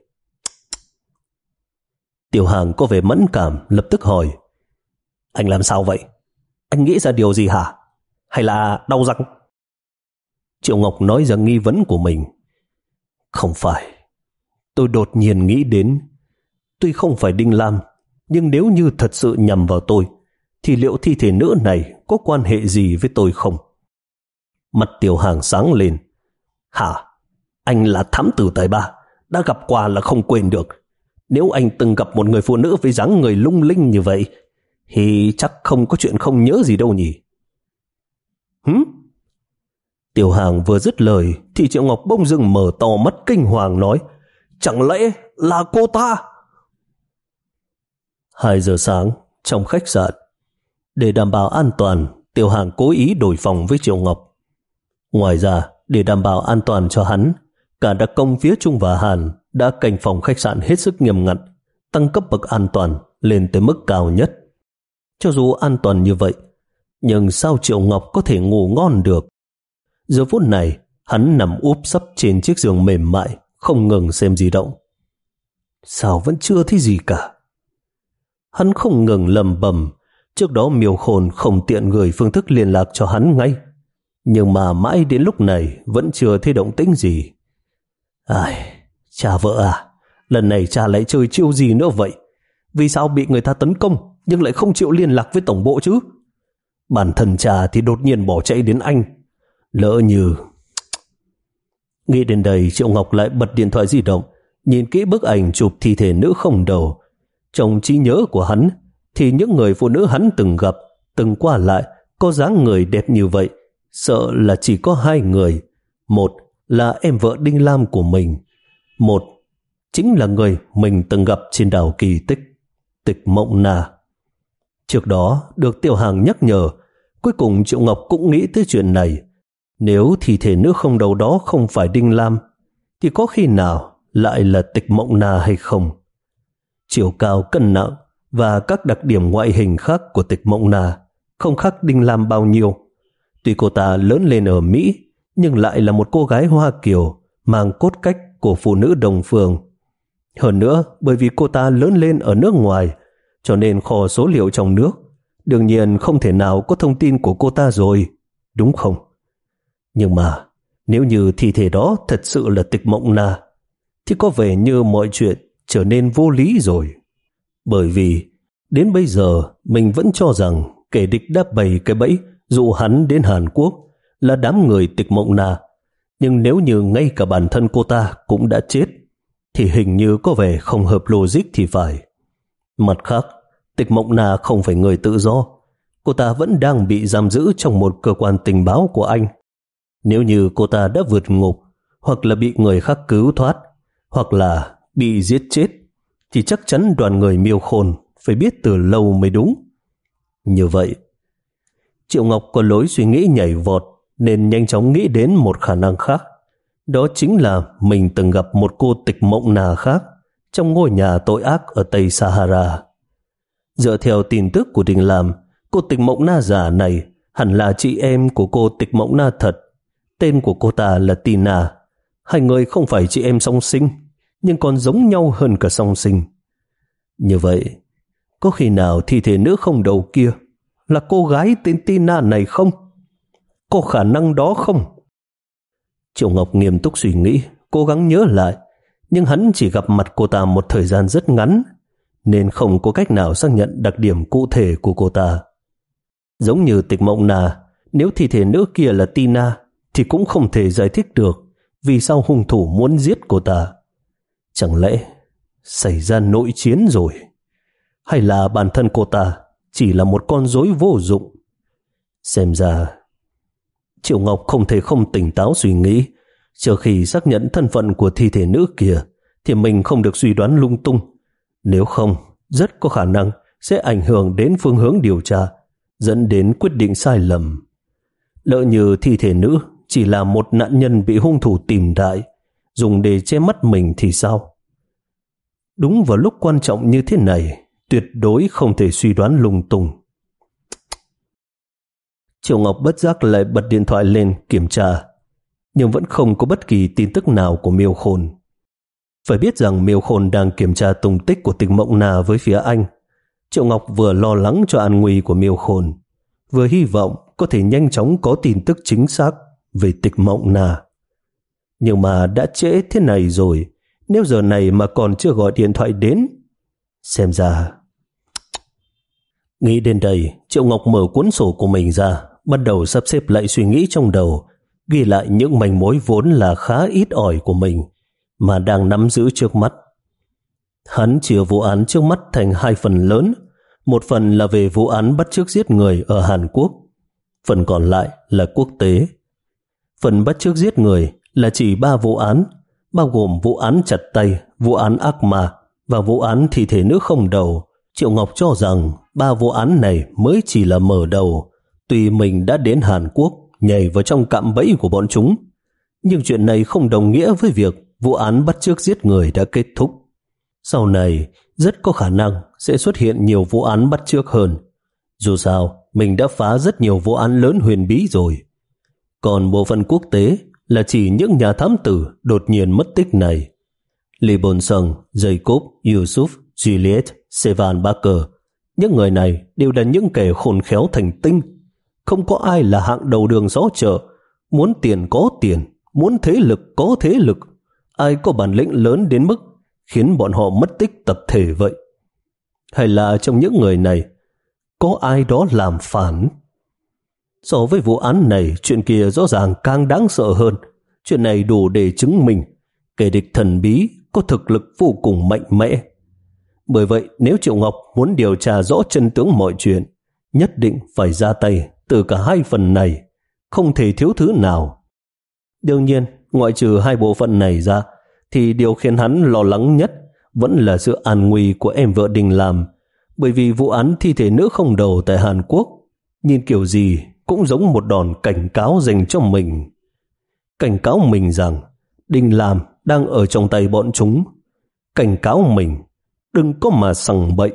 Tiêu Hàng có vẻ mẫn cảm, lập tức hỏi, anh làm sao vậy? Anh nghĩ ra điều gì hả? Hay là đau răng? Triệu Ngọc nói ra nghi vấn của mình. Không phải, tôi đột nhiên nghĩ đến, tuy không phải Đinh Lam, nhưng nếu như thật sự nhằm vào tôi, thì liệu thi thể nữ này có quan hệ gì với tôi không? Mặt Tiêu Hàng sáng lên. Hả? Anh là thám tử tài ba, đã gặp qua là không quên được. Nếu anh từng gặp một người phụ nữ với dáng người lung linh như vậy, thì chắc không có chuyện không nhớ gì đâu nhỉ? Hửm? Tiêu Hàng vừa dứt lời thì Triệu Ngọc bỗng dưng mở to mắt kinh hoàng nói, chẳng lẽ là cô ta? Hai giờ sáng, trong khách sạn, để đảm bảo an toàn, Tiêu Hàng cố ý đổi phòng với Triệu Ngọc. Ngoài ra, để đảm bảo an toàn cho hắn, cả đặc công phía Trung và Hàn đã canh phòng khách sạn hết sức nghiêm ngặt, tăng cấp bậc an toàn lên tới mức cao nhất. Cho dù an toàn như vậy, nhưng sao Triệu Ngọc có thể ngủ ngon được? Giờ phút này, hắn nằm úp sấp trên chiếc giường mềm mại, không ngừng xem di động. Sao vẫn chưa thấy gì cả? Hắn không ngừng lầm bầm, trước đó Miêu Khôn không tiện gửi phương thức liên lạc cho hắn ngay. Nhưng mà mãi đến lúc này vẫn chưa thấy động tĩnh gì. Ai, cha vợ à, lần này cha lại chơi chiêu gì nữa vậy? Vì sao bị người ta tấn công nhưng lại không chịu liên lạc với tổng bộ chứ? Bản thân cha thì đột nhiên bỏ chạy đến Anh. Lỡ như... Nghĩ đến đây, Triệu Ngọc lại bật điện thoại di động, nhìn kỹ bức ảnh chụp thi thể nữ không đầu. Trong trí nhớ của hắn thì những người phụ nữ hắn từng gặp, từng qua lại, có dáng người đẹp như vậy, sợ là chỉ có hai người. Một là em vợ Đinh Lam của mình, một chính là người mình từng gặp trên đảo Kỳ Tích, Tịch Mộng Na. Trước đó được Tiêu Hàng nhắc nhở, cuối cùng Triệu Ngọc cũng nghĩ tới chuyện này. Nếu thi thể nữ không đầu đó không phải Đinh Lam, thì có khi nào lại là Tịch Mộng Na hay không? Chiều cao, cân nặng và các đặc điểm ngoại hình khác của Tịch Mộng Na không khác Đinh Lam bao nhiêu. Tuy cô ta lớn lên ở Mỹ, nhưng lại là một cô gái Hoa Kiều mang cốt cách của phụ nữ đồng phương. Hơn nữa, bởi vì cô ta lớn lên ở nước ngoài, cho nên kho số liệu trong nước đương nhiên không thể nào có thông tin của cô ta rồi, đúng không? Nhưng mà nếu như thi thể đó thật sự là Tịch Mộng Na, thì có vẻ như mọi chuyện trở nên vô lý rồi. Bởi vì đến bây giờ mình vẫn cho rằng kẻ địch đã bày cái bẫy dụ hắn đến Hàn Quốc là đám người Tịch Mộng Na. Nhưng nếu như ngay cả bản thân cô ta cũng đã chết, thì hình như có vẻ không hợp logic thì phải. Mặt khác, Tịch Mộng Na không phải người tự do. Cô ta vẫn đang bị giam giữ trong một cơ quan tình báo của Anh. Nếu như cô ta đã vượt ngục, hoặc là bị người khác cứu thoát, hoặc là bị giết chết, thì chắc chắn đoàn người Miêu Khôn phải biết từ lâu mới đúng. Như vậy, Triệu Ngọc có lối suy nghĩ nhảy vọt nên nhanh chóng nghĩ đến một khả năng khác. Đó chính là mình từng gặp một cô Tịch Mộng Na khác trong ngôi nhà tội ác ở Tây Sahara. Dựa theo tin tức của Đình Lam, cô Tịch Mộng Na giả này hẳn là chị em của cô Tịch Mộng Na thật. Tên của cô ta là Tina. Hai người không phải chị em song sinh, nhưng còn giống nhau hơn cả song sinh. Như vậy, có khi nào thi thể nữ không đầu kia là cô gái tên Tina này không? Có khả năng đó không? Triệu Ngọc nghiêm túc suy nghĩ, cố gắng nhớ lại, nhưng hắn chỉ gặp mặt cô ta một thời gian rất ngắn, nên không có cách nào xác nhận đặc điểm cụ thể của cô ta. Giống như Tịch Mộng Na, nếu thi thể nữ kia là Tina thì cũng không thể giải thích được vì sao hung thủ muốn giết cô ta. Chẳng lẽ xảy ra nội chiến rồi? Hay là bản thân cô ta chỉ là một con rối vô dụng? Xem ra Triệu Ngọc không thể không tỉnh táo suy nghĩ. Trước khi xác nhận thân phận của thi thể nữ kia thì mình không được suy đoán lung tung. Nếu không, rất có khả năng sẽ ảnh hưởng đến phương hướng điều tra, dẫn đến quyết định sai lầm. Lỡ như thi thể nữ chỉ là một nạn nhân bị hung thủ tìm đại, dùng để che mắt mình thì sao? Đúng vào lúc quan trọng như thế này, tuyệt đối không thể suy đoán lung tung. Triệu Ngọc bất giác lại bật điện thoại lên kiểm tra, nhưng vẫn không có bất kỳ tin tức nào của Miêu Khôn. Phải biết rằng Miêu Khôn đang kiểm tra tung tích của Tịch Mộng Na với phía Anh. Triệu Ngọc vừa lo lắng cho an nguy của Miêu Khôn, vừa hy vọng có thể nhanh chóng có tin tức chính xác về Tịch Mộng Na. Nhưng mà đã trễ thế này rồi, nếu giờ này mà còn chưa gọi điện thoại đến, xem ra... Nghĩ đến đây, Triệu Ngọc mở cuốn sổ của mình ra, bắt đầu sắp xếp lại suy nghĩ trong đầu, ghi lại những manh mối vốn là khá ít ỏi của mình mà đang nắm giữ trước mắt. Hắn chia vụ án trước mắt thành hai phần lớn, một phần là về vụ án bắt chước giết người ở Hàn Quốc, phần còn lại là quốc tế. Phần bắt chước giết người là chỉ ba vụ án, bao gồm vụ án chặt tay, vụ án ác ma và vụ án thi thể nữ không đầu. Triệu Ngọc cho rằng ba vụ án này mới chỉ là mở đầu. Tuy mình đã đến Hàn Quốc nhảy vào trong cạm bẫy của bọn chúng, nhưng chuyện này không đồng nghĩa với việc vụ án bắt chước giết người đã kết thúc. Sau này rất có khả năng sẽ xuất hiện nhiều vụ án bắt chước hơn. Dù sao, mình đã phá rất nhiều vụ án lớn huyền bí rồi. Còn bộ phận quốc tế là chỉ những nhà thám tử đột nhiên mất tích này. Lee Bol-sung, Jacob, Yusuf, Juliet, Sevan Barker, những người này đều là những kẻ khôn khéo thành tinh. Không có ai là hạng đầu đường xó chợ, muốn tiền có tiền, muốn thế lực có thế lực. Ai có bản lĩnh lớn đến mức khiến bọn họ mất tích tập thể vậy? Hay là trong những người này có ai đó làm phản? So với vụ án này, chuyện kia rõ ràng càng đáng sợ hơn. Chuyện này đủ để chứng minh kẻ địch thần bí có thực lực vô cùng mạnh mẽ. Bởi vậy, nếu Triệu Ngọc muốn điều tra rõ chân tướng mọi chuyện, nhất định phải ra tay từ cả hai phần này, không thể thiếu thứ nào. Đương nhiên, ngoại trừ hai bộ phận này ra, thì điều khiến hắn lo lắng nhất vẫn là sự an nguy của em vợ Đình Lam, bởi vì vụ án thi thể nữ không đầu tại Hàn Quốc nhìn kiểu gì cũng giống một đòn cảnh cáo dành cho mình. Cảnh cáo mình rằng Đình Lam đang ở trong tay bọn chúng. Cảnh cáo mình đừng có mà sằng bậy.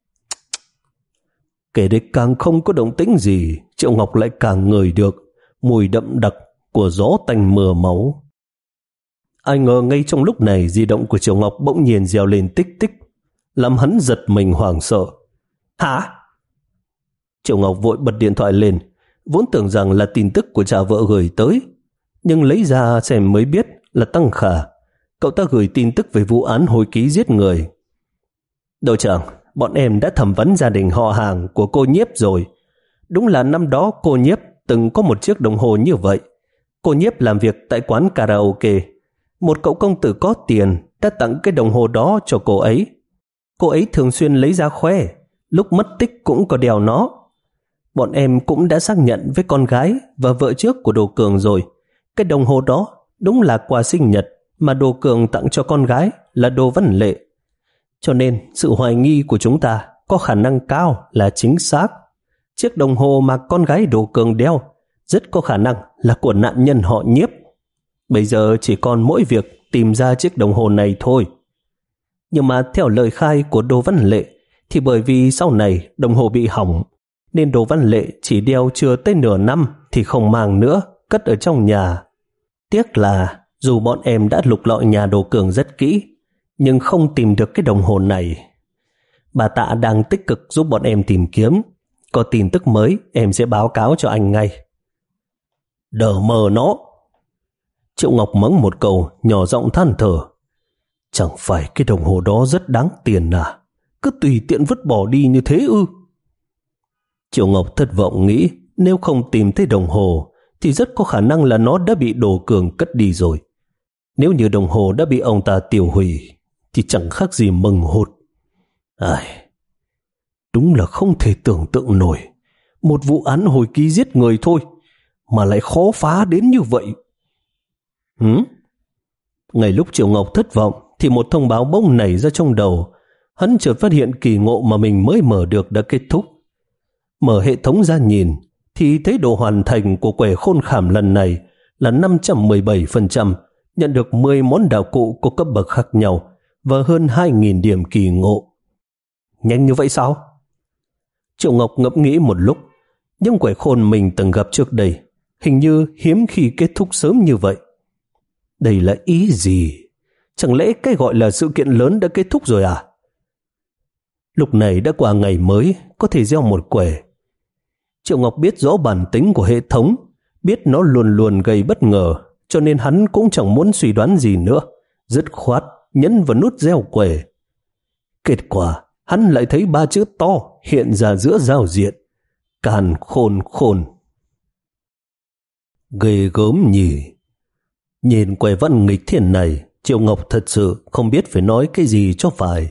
Kẻ địch càng không có động tĩnh gì, Triệu Ngọc lại càng ngửi được mùi đậm đặc của gió tanh mưa máu. Ai ngờ ngay trong lúc này, di động của Triệu Ngọc bỗng nhiên reo lên tích tích, làm hắn giật mình hoảng sợ. Hả? Triệu Ngọc vội bật điện thoại lên, vốn tưởng rằng là tin tức của cha vợ gửi tới, nhưng lấy ra xem mới biết là Tăng Khả. Cậu ta gửi tin tức về vụ án hồi ký giết người. Đội trưởng, bọn em đã thẩm vấn gia đình họ hàng của cô Nhiếp rồi. Đúng là năm đó cô Nhiếp từng có một chiếc đồng hồ như vậy. Cô Nhiếp làm việc tại quán karaoke. Một cậu công tử có tiền đã tặng cái đồng hồ đó cho cô ấy. Cô ấy thường xuyên lấy ra khoe, lúc mất tích cũng có đeo nó. Bọn em cũng đã xác nhận với con gái và vợ trước của Đồ Cường rồi. Cái đồng hồ đó đúng là quà sinh nhật mà Đồ Cường tặng cho con gái là Đồ Văn Lệ. Cho nên sự hoài nghi của chúng ta có khả năng cao là chính xác. Chiếc đồng hồ mà con gái Đồ Cường đeo rất có khả năng là của nạn nhân họ Nhiếp. Bây giờ chỉ còn mỗi việc tìm ra chiếc đồng hồ này thôi. Nhưng mà theo lời khai của Đồ Văn Lệ thì bởi vì sau này đồng hồ bị hỏng nên Đồ Văn Lệ chỉ đeo chưa tới nửa năm thì không mang nữa, cất ở trong nhà. Tiếc là dù bọn em đã lục lọi nhà đồ Cường rất kỹ, nhưng không tìm được cái đồng hồ này. Bà Tạ đang tích cực giúp bọn em tìm kiếm. Có tin tức mới em sẽ báo cáo cho anh ngay. Đờ mờ nó. Triệu Ngọc mắng một câu, nhỏ giọng than thở. Chẳng phải cái đồng hồ đó rất đáng tiền à? Cứ tùy tiện vứt bỏ đi như thế ư? Triệu Ngọc thất vọng nghĩ nếu không tìm thấy đồng hồ thì rất có khả năng là nó đã bị Đồ Cường cất đi rồi. Nếu như đồng hồ đã bị ông ta tiêu hủy thì chẳng khác gì mừng hụt. Ai, đúng là không thể tưởng tượng nổi. Một vụ án hồi ký giết người thôi mà lại khó phá đến như vậy. Hứ? Ngay lúc Triệu Ngọc thất vọng thì một thông báo bỗng nảy ra trong đầu. Hắn chợt phát hiện kỳ ngộ mà mình mới mở được đã kết thúc. Mở hệ thống ra nhìn thì thấy độ hoàn thành của quẻ khôn khảm lần này là năm trăm mười bảy phần trăm, nhận được mười món đạo cụ có cấp bậc khác nhau và hơn hai nghìn điểm kỳ ngộ. Nhanh như vậy sao? Triệu Ngọc ngẫm nghĩ một lúc. Những quẻ khôn mình từng gặp trước đây hình như hiếm khi kết thúc sớm như vậy. Đây là ý gì? Chẳng lẽ cái gọi là sự kiện lớn đã kết thúc rồi à? Lúc này đã qua ngày mới, có thể gieo một quẻ. Triệu Ngọc biết rõ bản tính của hệ thống, biết nó luôn luôn gây bất ngờ, cho nên hắn cũng chẳng muốn suy đoán gì nữa. Dứt khoát nhấn vào nút gieo quẻ. Kết quả, hắn lại thấy ba chữ to hiện ra giữa giao diện. Càn khôn khôn. Ghê gớm nhỉ. Nhìn quẻ văn nghịch thiên này, Triệu Ngọc thật sự không biết phải nói cái gì cho phải.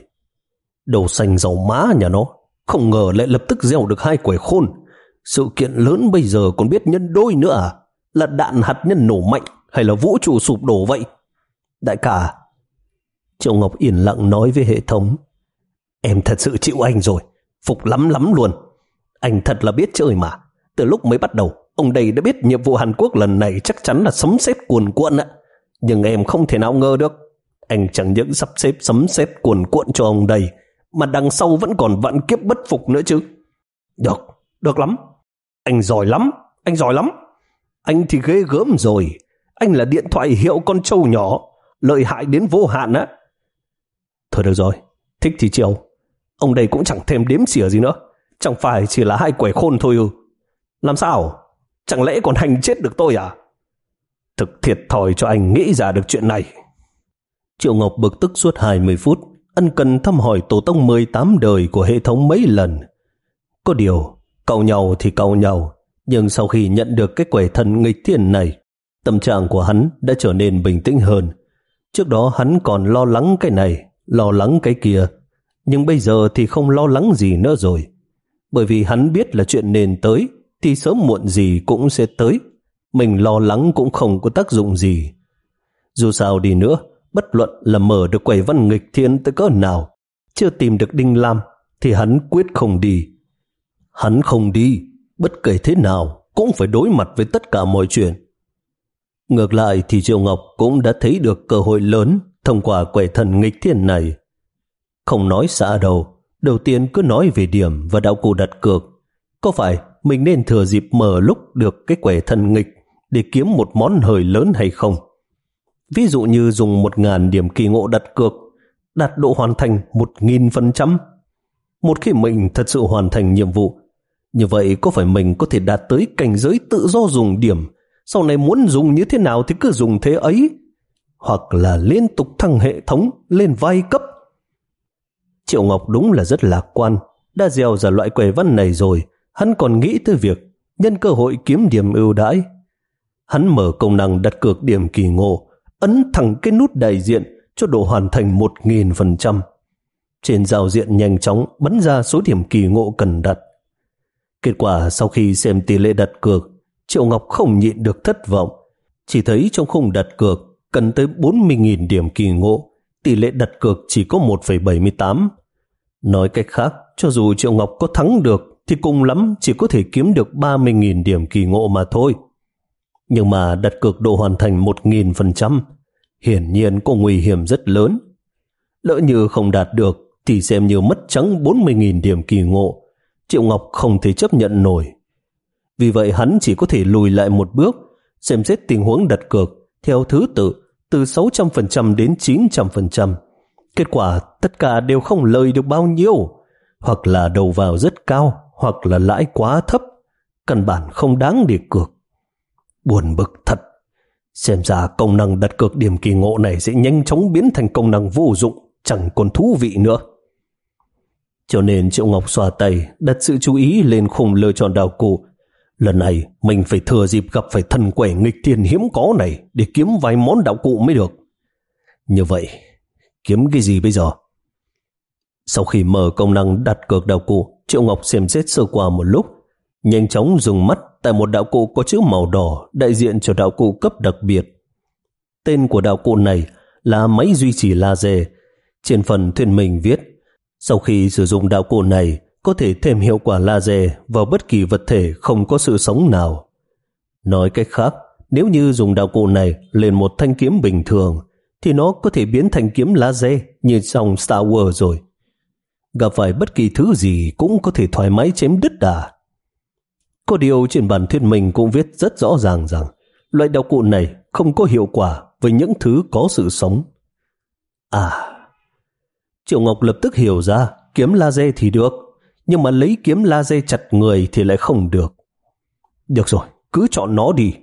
Đầu xanh dầu má nhà nó, không ngờ lại lập tức gieo được hai quẻ khôn. Sự kiện lớn bây giờ còn biết nhân đôi nữa à? Là đạn hạt nhân nổ mạnh hay là vũ trụ sụp đổ vậy? Đại ca, Triệu Ngọc yên lặng nói với hệ thống. Em thật sự chịu anh rồi, phục lắm lắm luôn. Anh thật là biết chơi mà. Từ lúc mới bắt đầu, ông đây đã biết nhiệm vụ Hàn Quốc lần này chắc chắn là sấm sét cuồn cuộn ạ. Nhưng em không thể nào ngờ được. Anh chẳng những sắp xếp sấm sét cuồn cuộn cho ông đây, mà đằng sau vẫn còn vạn kiếp bất phục nữa chứ. Được, được lắm. Anh giỏi lắm, anh giỏi lắm. Anh thì ghê gớm rồi. Anh là điện thoại hiệu con trâu nhỏ, lợi hại đến vô hạn á. Thôi được rồi, thích thì chiều. Ông đây cũng chẳng thêm đếm xỉa gì nữa. Chẳng phải chỉ là hai quẻ khôn thôi ư? Làm sao? Chẳng lẽ còn hành chết được tôi à? Thực thiệt thòi cho anh nghĩ ra được chuyện này. Triệu Ngọc bực tức suốt hai mươi phút, ân cần thăm hỏi tổ tông mười tám đời của hệ thống mấy lần. Có điều, cau nhau thì cau nhau, nhưng sau khi nhận được cái quẻ thần nghịch thiên này, tâm trạng của hắn đã trở nên bình tĩnh hơn. Trước đó hắn còn lo lắng cái này, lo lắng cái kia, nhưng bây giờ thì không lo lắng gì nữa rồi. Bởi vì hắn biết là chuyện nên tới thì sớm muộn gì cũng sẽ tới. Mình lo lắng cũng không có tác dụng gì. Dù sao đi nữa, bất luận là mở được quầy văn nghịch thiên tới cỡ nào, chưa tìm được Đinh Lam thì hắn quyết không đi. Hắn không đi, bất kể thế nào cũng phải đối mặt với tất cả mọi chuyện. Ngược lại thì Triệu Ngọc cũng đã thấy được cơ hội lớn thông qua quẻ thần nghịch thiên này. Không nói xa đâu, đầu tiên cứ nói về điểm và đạo cụ đặt cược. Có phải mình nên thừa dịp mở lúc được cái quẻ thần nghịch để kiếm một món hời lớn hay không? Ví dụ như dùng một ngàn điểm kỳ ngộ đặt cược, đạt độ hoàn thành một nghìn phần trăm. Một khi mình thật sự hoàn thành nhiệm vụ, như vậy có phải mình có thể đạt tới cảnh giới tự do dùng điểm, sau này muốn dùng như thế nào thì cứ dùng thế ấy, hoặc là liên tục thăng hệ thống lên vai cấp? Triệu Ngọc đúng là rất lạc quan, đã gieo ra loại quẻ văn này rồi, hắn còn nghĩ tới việc nhân cơ hội kiếm điểm ưu đãi. Hắn mở công năng đặt cược điểm kỳ ngộ, ấn thẳng cái nút đại diện cho độ hoàn thành một nghìn phần trăm. Trên giao diện nhanh chóng bắn ra số điểm kỳ ngộ cần đặt. Kết quả sau khi xem tỷ lệ đặt cược, Triệu Ngọc không nhịn được thất vọng. Chỉ thấy trong khung đặt cược cần tới bốn mươi nghìn điểm kỳ ngộ, tỷ lệ đặt cược chỉ có một phẩy bảy mươi tám. Nói cách khác, cho dù Triệu Ngọc có thắng được thì cùng lắm chỉ có thể kiếm được ba mươi nghìn điểm kỳ ngộ mà thôi. Nhưng mà đặt cược độ hoàn thành một nghìn phần trăm, hiển nhiên có nguy hiểm rất lớn. Lỡ như không đạt được thì xem như mất trắng bốn mươi nghìn điểm kỳ ngộ. Triệu Ngọc không thể chấp nhận nổi. Vì vậy hắn chỉ có thể lùi lại một bước, xem xét tình huống đặt cược theo thứ tự từ sáu trăm phần trăm đến chín trăm phần trăm. Kết quả tất cả đều không lời được bao nhiêu, hoặc là đầu vào rất cao, hoặc là lãi quá thấp, căn bản không đáng để cược. Buồn bực thật. Xem ra công năng đặt cược điểm kỳ ngộ này sẽ nhanh chóng biến thành công năng vô dụng, chẳng còn thú vị nữa. Cho nên Triệu Ngọc xoa tay, đặt sự chú ý lên khung lựa chọn đạo cụ. Lần này mình phải thừa dịp gặp phải thần quẻ nghịch thiên hiếm có này để kiếm vài món đạo cụ mới được. Như vậy, kiếm cái gì bây giờ? Sau khi mở công năng đặt cược đạo cụ, Triệu Ngọc xem xét sơ qua một lúc, nhanh chóng dùng mắt tại một đạo cụ có chữ màu đỏ đại diện cho đạo cụ cấp đặc biệt. Tên của đạo cụ này là máy duy trì laser. Trên phần thuyết minh viết, sau khi sử dụng đạo cụ này, có thể thêm hiệu quả laser vào bất kỳ vật thể không có sự sống nào. Nói cách khác, nếu như dùng đạo cụ này lên một thanh kiếm bình thường, thì nó có thể biến thành kiếm laser như trong Star Wars rồi. Gặp phải bất kỳ thứ gì cũng có thể thoải mái chém đứt đà. Có điều trên bản thuyết minh cũng viết rất rõ ràng rằng loại đạo cụ này không có hiệu quả với những thứ có sự sống. À, Triệu Ngọc lập tức hiểu ra, kiếm laser thì được, nhưng mà lấy kiếm laser chặt người thì lại không được. Được rồi, cứ chọn nó đi.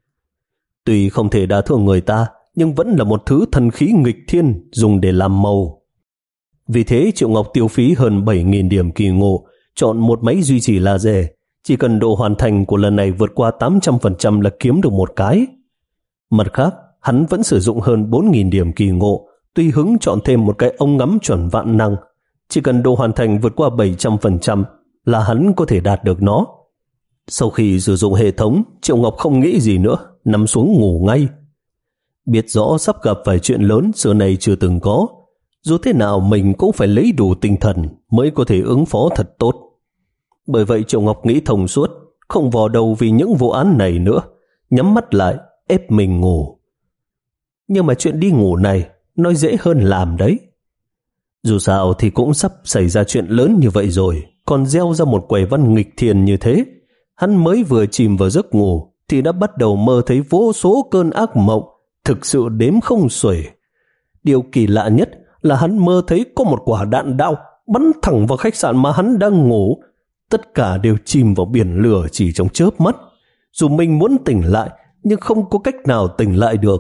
Tuy không thể đả thương người ta, nhưng vẫn là một thứ thần khí nghịch thiên dùng để làm màu. Vì thế Triệu Ngọc tiêu phí hơn bảy nghìn điểm kỳ ngộ, chọn một máy duy trì laser. Chỉ cần độ hoàn thành của lần này vượt qua tám trăm phần trăm là kiếm được một cái. Mặt khác, hắn vẫn sử dụng hơn bốn nghìn điểm kỳ ngộ, tùy hứng chọn thêm một cái ống ngắm chuẩn vạn năng. Chỉ cần độ hoàn thành vượt qua bảy trăm phần trăm là hắn có thể đạt được nó. Sau khi sử dụng hệ thống, Triệu Ngọc không nghĩ gì nữa, nằm xuống ngủ ngay. Biết rõ sắp gặp phải chuyện lớn xưa này chưa từng có, dù thế nào mình cũng phải lấy đủ tinh thần mới có thể ứng phó thật tốt. Bởi vậy Triệu Ngọc nghĩ thông suốt, không vò đầu vì những vụ án này nữa, nhắm mắt lại, ép mình ngủ. Nhưng mà chuyện đi ngủ này, nói dễ hơn làm đấy. Dù sao thì cũng sắp xảy ra chuyện lớn như vậy rồi, còn gieo ra một quẻ văn nghịch thiên như thế. Hắn mới vừa chìm vào giấc ngủ, thì đã bắt đầu mơ thấy vô số cơn ác mộng, thực sự đếm không xuể. Điều kỳ lạ nhất là hắn mơ thấy có một quả đạn đạo bắn thẳng vào khách sạn mà hắn đang ngủ. Tất cả đều chìm vào biển lửa chỉ trong chớp mắt. Dù mình muốn tỉnh lại, nhưng không có cách nào tỉnh lại được.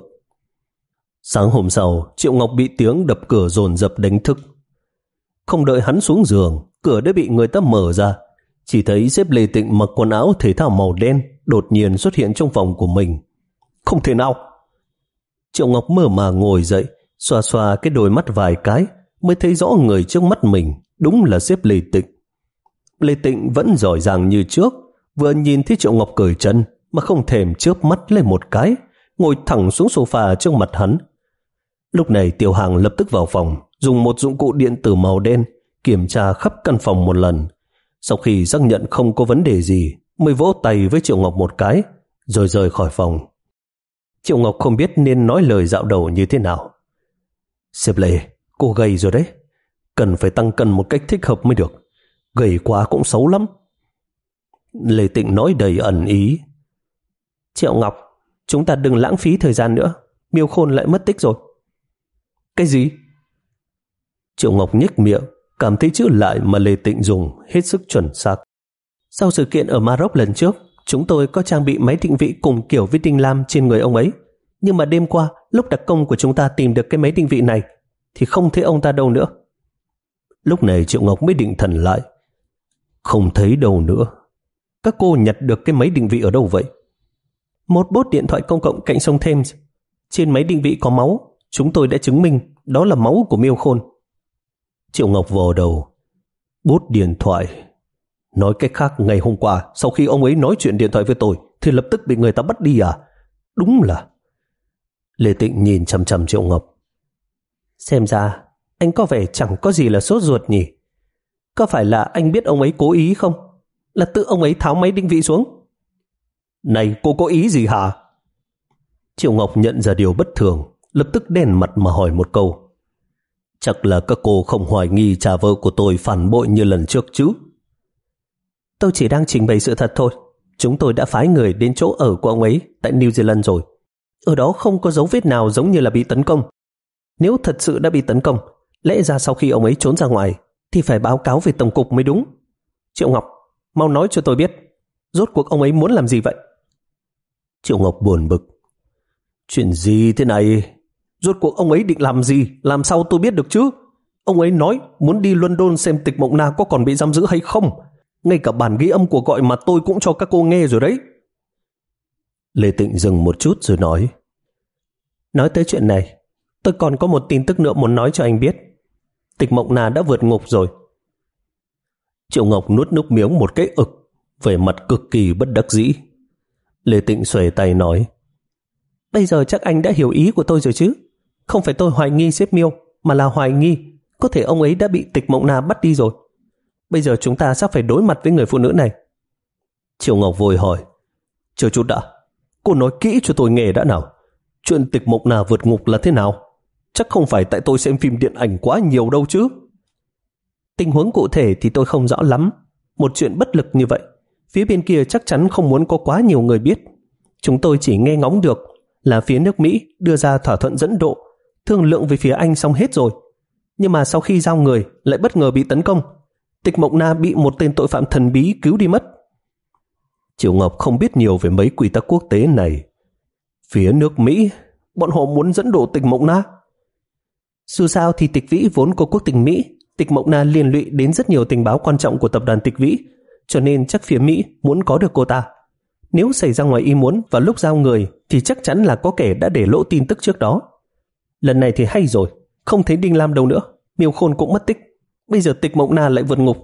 Sáng hôm sau, Triệu Ngọc bị tiếng đập cửa dồn dập đánh thức. Không đợi hắn xuống giường, cửa đã bị người ta mở ra. Chỉ thấy sếp Lê Tịnh mặc quần áo thể thao màu đen đột nhiên xuất hiện trong phòng của mình. Không thể nào! Triệu Ngọc mơ màng ngồi dậy, xoa xoa cái đôi mắt vài cái, mới thấy rõ người trước mắt mình đúng là sếp Lê Tịnh. Lê Tịnh vẫn giỏi giang như trước, vừa nhìn thấy Triệu Ngọc cởi chân mà không thèm chớp mắt lên một cái, ngồi thẳng xuống sofa trước mặt hắn. Lúc này Tiểu Hàng lập tức vào phòng, dùng một dụng cụ điện tử màu đen kiểm tra khắp căn phòng một lần. Sau khi xác nhận không có vấn đề gì, mới vỗ tay với Triệu Ngọc một cái, rồi rời khỏi phòng. Triệu Ngọc không biết nên nói lời dạo đầu như thế nào. Sếp Lê, cô gầy rồi đấy, cần phải tăng cân một cách thích hợp mới được. Gầy quá cũng xấu lắm. Lê Tịnh nói đầy ẩn ý. Triệu Ngọc, chúng ta đừng lãng phí thời gian nữa, Miêu Khôn lại mất tích rồi. Cái gì? Triệu Ngọc nhếch miệng, cảm thấy chữ lại mà Lê Tịnh dùng hết sức chuẩn xác. Sau sự kiện ở Maroc lần trước, chúng tôi có trang bị máy định vị cùng kiểu với Đinh Lam trên người ông ấy. Nhưng mà đêm qua, lúc đặc công của chúng ta tìm được cái máy định vị này, thì không thấy ông ta đâu nữa. Lúc này Triệu Ngọc mới định thần lại. Không thấy đâu nữa. Các cô nhặt được cái máy định vị ở đâu vậy? Một bốt điện thoại công cộng cạnh sông Thames. Trên máy định vị có máu. Chúng tôi đã chứng minh đó là máu của Miêu Khôn. Triệu Ngọc vò đầu. Bốt điện thoại. Nói cách khác, ngày hôm qua, sau khi ông ấy nói chuyện điện thoại với tôi, thì lập tức bị người ta bắt đi à? Đúng là... Lê Tịnh nhìn chằm chằm Triệu Ngọc. Xem ra, anh có vẻ chẳng có gì là sốt ruột nhỉ? Có phải là anh biết ông ấy cố ý không? Là tự ông ấy tháo máy định vị xuống? Này, cô có ý gì hả? Triệu Ngọc nhận ra điều bất thường, lập tức đen mặt mà hỏi một câu. Chắc là các cô không hoài nghi cha vợ của tôi phản bội như lần trước chứ? Tôi chỉ đang trình bày sự thật thôi. Chúng tôi đã phái người đến chỗ ở của ông ấy tại New Zealand rồi. Ở đó không có dấu vết nào giống như là bị tấn công. Nếu thật sự đã bị tấn công, lẽ ra sau khi ông ấy trốn ra ngoài thì phải báo cáo về tổng cục mới đúng. Triệu Ngọc, mau nói cho tôi biết, rốt cuộc ông ấy muốn làm gì vậy? Triệu Ngọc buồn bực. Chuyện gì thế này? Rốt cuộc ông ấy định làm gì? Làm sao tôi biết được chứ? Ông ấy nói muốn đi London xem Tịch Mộng Na có còn bị giam giữ hay không. Ngay cả bản ghi âm cuộc gọi mà tôi cũng cho các cô nghe rồi đấy. Lê Tịnh dừng một chút rồi nói. Nói tới chuyện này, tôi còn có một tin tức nữa muốn nói cho anh biết. Tịch Mộng Na đã vượt ngục rồi. Triệu Ngọc nuốt nước miếng một cái ực, vẻ mặt cực kỳ bất đắc dĩ. Lê Tịnh xuề tay nói. Bây giờ chắc anh đã hiểu ý của tôi rồi chứ. Không phải tôi hoài nghi sếp Miêu, mà là hoài nghi có thể ông ấy đã bị Tịch Mộng Na bắt đi rồi. Bây giờ chúng ta sắp phải đối mặt với người phụ nữ này. Triệu Ngọc vội hỏi. Chờ chút đã, cô nói kỹ cho tôi nghe đã nào. Chuyện Tịch Mộng Na vượt ngục là thế nào? Chắc không phải tại tôi xem phim điện ảnh quá nhiều đâu chứ. Tình huống cụ thể thì tôi không rõ lắm. Một chuyện bất lực như vậy, phía bên kia chắc chắn không muốn có quá nhiều người biết. Chúng tôi chỉ nghe ngóng được là phía nước Mỹ đưa ra thỏa thuận dẫn độ, thương lượng với phía Anh xong hết rồi. Nhưng mà sau khi giao người lại bất ngờ bị tấn công. Tịch Mộng Na bị một tên tội phạm thần bí cứu đi mất. Triệu Ngọc không biết nhiều về mấy quy tắc quốc tế này. Phía nước Mỹ, bọn họ muốn dẫn độ Tịch Mộng Na. Dù sao thì Tịch Vĩ vốn có quốc tịch Mỹ. Tịch Mộng Na liên lụy đến rất nhiều tình báo quan trọng của tập đoàn Tịch Vĩ, cho nên chắc phía Mỹ muốn có được cô ta. Nếu xảy ra ngoài ý muốn vào lúc giao người thì chắc chắn là có kẻ đã để lộ tin tức trước đó. Lần này thì hay rồi, không thấy Đinh Lam đâu nữa, Miêu Khôn cũng mất tích. Bây giờ Tịch Mộng Na lại vượt ngục.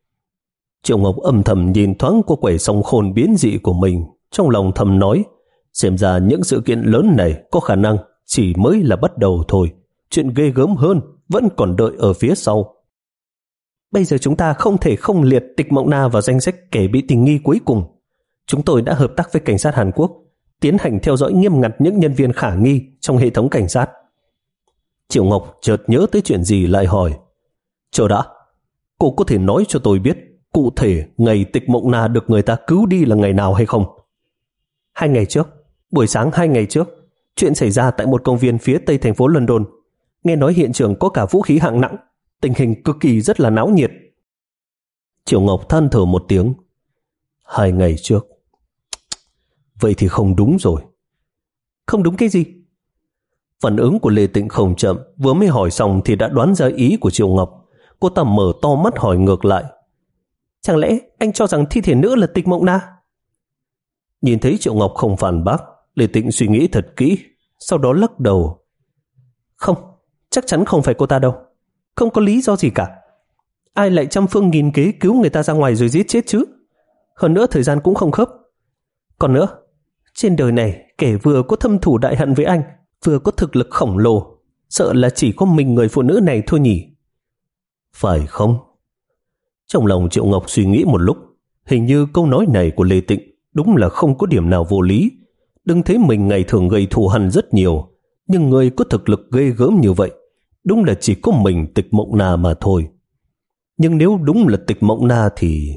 Triệu Ngọc âm thầm nhìn thoáng qua quẻ song khôn biến dị của mình, trong lòng thầm nói, xem ra những sự kiện lớn này có khả năng chỉ mới là bắt đầu thôi. Chuyện ghê gớm hơn vẫn còn đợi ở phía sau. Bây giờ chúng ta không thể không liệt Tịch Mộng Na vào danh sách kẻ bị tình nghi cuối cùng. Chúng tôi đã hợp tác với cảnh sát Hàn Quốc, tiến hành theo dõi nghiêm ngặt những nhân viên khả nghi trong hệ thống cảnh sát. Triệu Ngọc chợt nhớ tới chuyện gì lại hỏi. Chờ đã, cô có thể nói cho tôi biết cụ thể ngày Tịch Mộng Na được người ta cứu đi là ngày nào hay không? Hai ngày trước, buổi sáng hai ngày trước, chuyện xảy ra tại một công viên phía tây thành phố London. Nghe nói hiện trường có cả vũ khí hạng nặng, tình hình cực kỳ rất là náo nhiệt. Triệu Ngọc than thở một tiếng. Hai ngày trước. Vậy thì không đúng rồi. Không đúng cái gì? Phản ứng của Lê Tịnh không chậm, vừa mới hỏi xong thì đã đoán ra ý của Triệu Ngọc. Cô ta mở to mắt hỏi ngược lại. Chẳng lẽ anh cho rằng thi thể nữ là Tịch Mộng Na? Nhìn thấy Triệu Ngọc không phản bác, Lê Tịnh suy nghĩ thật kỹ, sau đó lắc đầu. Không, chắc chắn không phải cô ta đâu. Không có lý do gì cả. Ai lại trăm phương nghìn kế cứu người ta ra ngoài rồi giết chết chứ? Hơn nữa thời gian cũng không khớp. Còn nữa, trên đời này kẻ vừa có thâm thù đại hận với anh, vừa có thực lực khổng lồ, sợ là chỉ có mình người phụ nữ này thôi nhỉ? Phải không? Trong lòng Triệu Ngọc suy nghĩ một lúc, hình như câu nói này của Lê Tịnh đúng là không có điểm nào vô lý. Đừng thấy mình ngày thường gây thù hằn rất nhiều, nhưng người có thực lực ghê gớm như vậy đúng là chỉ có mình Tịch Mộng Na mà thôi. Nhưng nếu đúng là Tịch Mộng Na thì...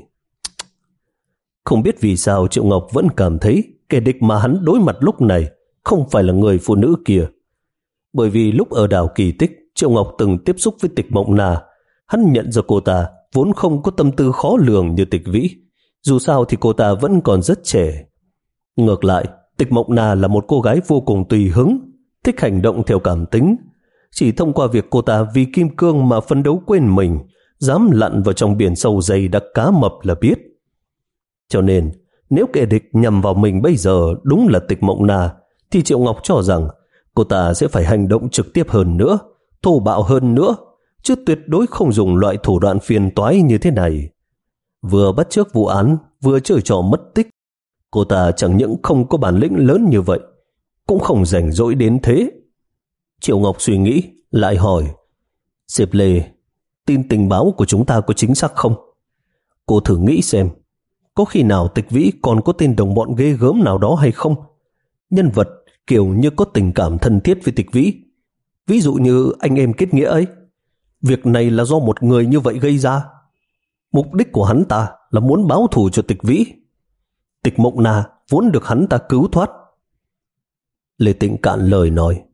Không biết vì sao Triệu Ngọc vẫn cảm thấy kẻ địch mà hắn đối mặt lúc này không phải là người phụ nữ kia. Bởi vì lúc ở đảo Kỳ Tích, Triệu Ngọc từng tiếp xúc với Tịch Mộng Na. Hắn nhận ra cô ta vốn không có tâm tư khó lường như Tịch Vĩ. Dù sao thì cô ta vẫn còn rất trẻ. Ngược lại, Tịch Mộng Na là một cô gái vô cùng tùy hứng, thích hành động theo cảm tính. Chỉ thông qua việc cô ta vì kim cương mà phấn đấu quên mình, dám lặn vào trong biển sâu dày đặc cá mập là biết. Cho nên, nếu kẻ địch nhằm vào mình bây giờ đúng là Tịch Mộng Na, thì Triệu Ngọc cho rằng cô ta sẽ phải hành động trực tiếp hơn nữa, thô bạo hơn nữa, chứ tuyệt đối không dùng loại thủ đoạn phiền toái như thế này. Vừa bắt chước vụ án, vừa chơi trò mất tích. Cô ta chẳng những không có bản lĩnh lớn như vậy, cũng không rảnh rỗi đến thế. Triệu Ngọc suy nghĩ, lại hỏi. Diệp Lê, tin tình báo của chúng ta có chính xác không? Cô thử nghĩ xem, có khi nào Tịch Vĩ còn có tên đồng bọn ghê gớm nào đó hay không? Nhân vật kiểu như có tình cảm thân thiết với Tịch Vĩ. Ví dụ như anh em kết nghĩa ấy. Việc này là do một người như vậy gây ra. Mục đích của hắn ta là muốn báo thù cho Tịch Vĩ. Tịch Mộng Na vốn được hắn ta cứu thoát. Lê Tịnh cạn lời nói.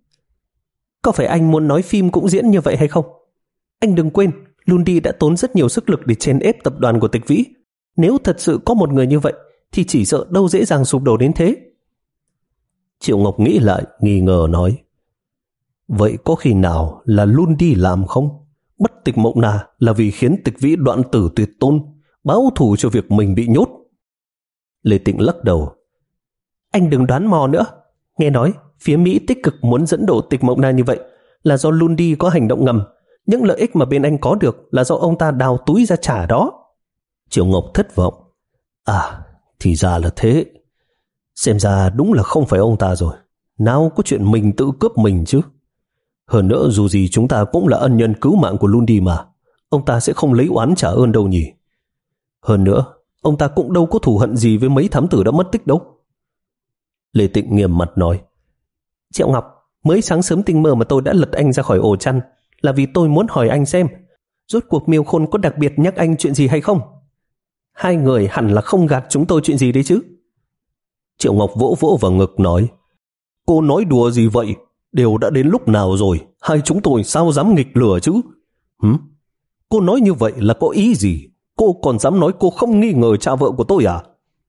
Có phải anh muốn nói phim cũng diễn như vậy hay không? Anh đừng quên, Lundi đã tốn rất nhiều sức lực để chèn ép tập đoàn của Tịch Vĩ. Nếu thật sự có một người như vậy, thì chỉ sợ đâu dễ dàng sụp đổ đến thế. Triệu Ngọc nghĩ lại, nghi ngờ nói. Vậy có khi nào là Lundi làm không? Bắt Tịch Mộng Na là vì khiến Tịch Vĩ đoạn tử tuyệt tôn, báo thù cho việc mình bị nhốt. Lê Tịnh lắc đầu. Anh đừng đoán mò nữa. Nghe nói phía Mỹ tích cực muốn dẫn độ Tịch Mộng Na như vậy là do Lundi có hành động ngầm. Những lợi ích mà bên anh có được là do ông ta đào túi ra trả đó. Triệu Ngọc thất vọng. À, thì ra là thế. Xem ra đúng là không phải ông ta rồi. Nào có chuyện mình tự cướp mình chứ. Hơn nữa dù gì chúng ta cũng là ân nhân cứu mạng của Lundi mà. Ông ta sẽ không lấy oán trả ơn đâu nhỉ. Hơn nữa, ông ta cũng đâu có thù hận gì với mấy thám tử đã mất tích đâu. Lê Tịnh nghiêm mặt nói. Triệu Ngọc, mới sáng sớm tinh mơ mà tôi đã lật anh ra khỏi ổ chăn là vì tôi muốn hỏi anh xem rốt cuộc Miêu Khôn có đặc biệt nhắc anh chuyện gì hay không. Hai người hẳn là không gạt chúng tôi chuyện gì đấy chứ. Triệu Ngọc vỗ vỗ vào ngực nói. Cô nói đùa gì vậy? Đều đã đến lúc nào rồi, hai chúng tôi sao dám nghịch lừa chứ? Hử? Cô nói như vậy là có ý gì? Cô còn dám nói cô không nghi ngờ cha vợ của tôi à?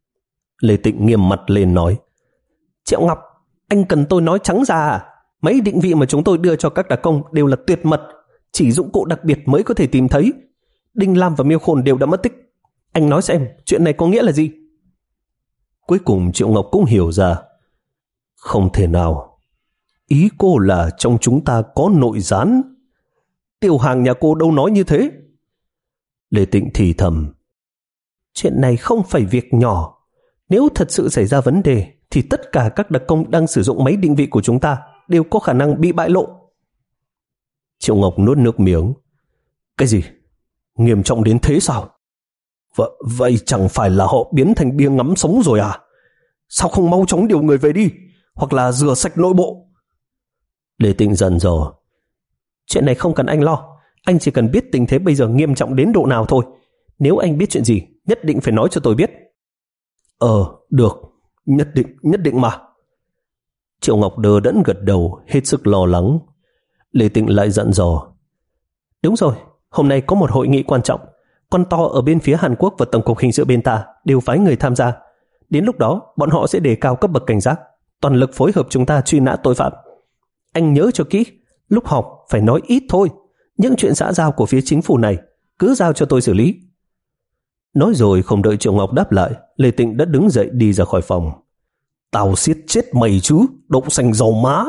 Lê Tịnh nghiêm mặt lên nói. Triệu Ngọc, anh cần tôi nói trắng ra à? Mấy định vị mà chúng tôi đưa cho các đặc công đều là tuyệt mật, chỉ dụng cụ đặc biệt mới có thể tìm thấy. Đinh Lam và Miêu Khôn đều đã mất tích. Anh nói xem, chuyện này có nghĩa là gì? Cuối cùng Triệu Ngọc cũng hiểu ra. Không thể nào. Ý cô là trong chúng ta có nội gián. Tiểu Hàng nhà cô đâu nói như thế. Lê Tịnh thì thầm. Chuyện này không phải việc nhỏ. Nếu thật sự xảy ra vấn đề thì tất cả các đặc công đang sử dụng máy định vị của chúng ta đều có khả năng bị bại lộ. Triệu Ngọc nuốt nước miếng. Cái gì? Nghiêm trọng đến thế sao? V vậy chẳng phải là họ biến thành bia ngắm sống rồi à? Sao không mau chóng điều người về đi, hoặc là rửa sạch nội bộ? Lê Tịnh dần dò. Chuyện này không cần anh lo. Anh chỉ cần biết tình thế bây giờ nghiêm trọng đến độ nào thôi. Nếu anh biết chuyện gì, nhất định phải nói cho tôi biết. Ờ, được. Nhất định, nhất định mà. Triệu Ngọc đờ đẫn gật đầu, hết sức lo lắng. Lê Tịnh lại dặn dò. Đúng rồi, hôm nay có một hội nghị quan trọng. Con to ở bên phía Hàn Quốc và Tổng cục Hình sự bên ta đều phái người tham gia. Đến lúc đó, bọn họ sẽ đề cao cấp bậc cảnh giác, toàn lực phối hợp chúng ta truy nã tội phạm. Anh nhớ cho kỹ, lúc họp phải nói ít thôi. Những chuyện xã giao của phía chính phủ này cứ giao cho tôi xử lý. Nói rồi không đợi Triệu Ngọc đáp lại, Lê Tịnh đã đứng dậy đi ra khỏi phòng. Tao siết chết mày chứ, đậu xanh dầu má.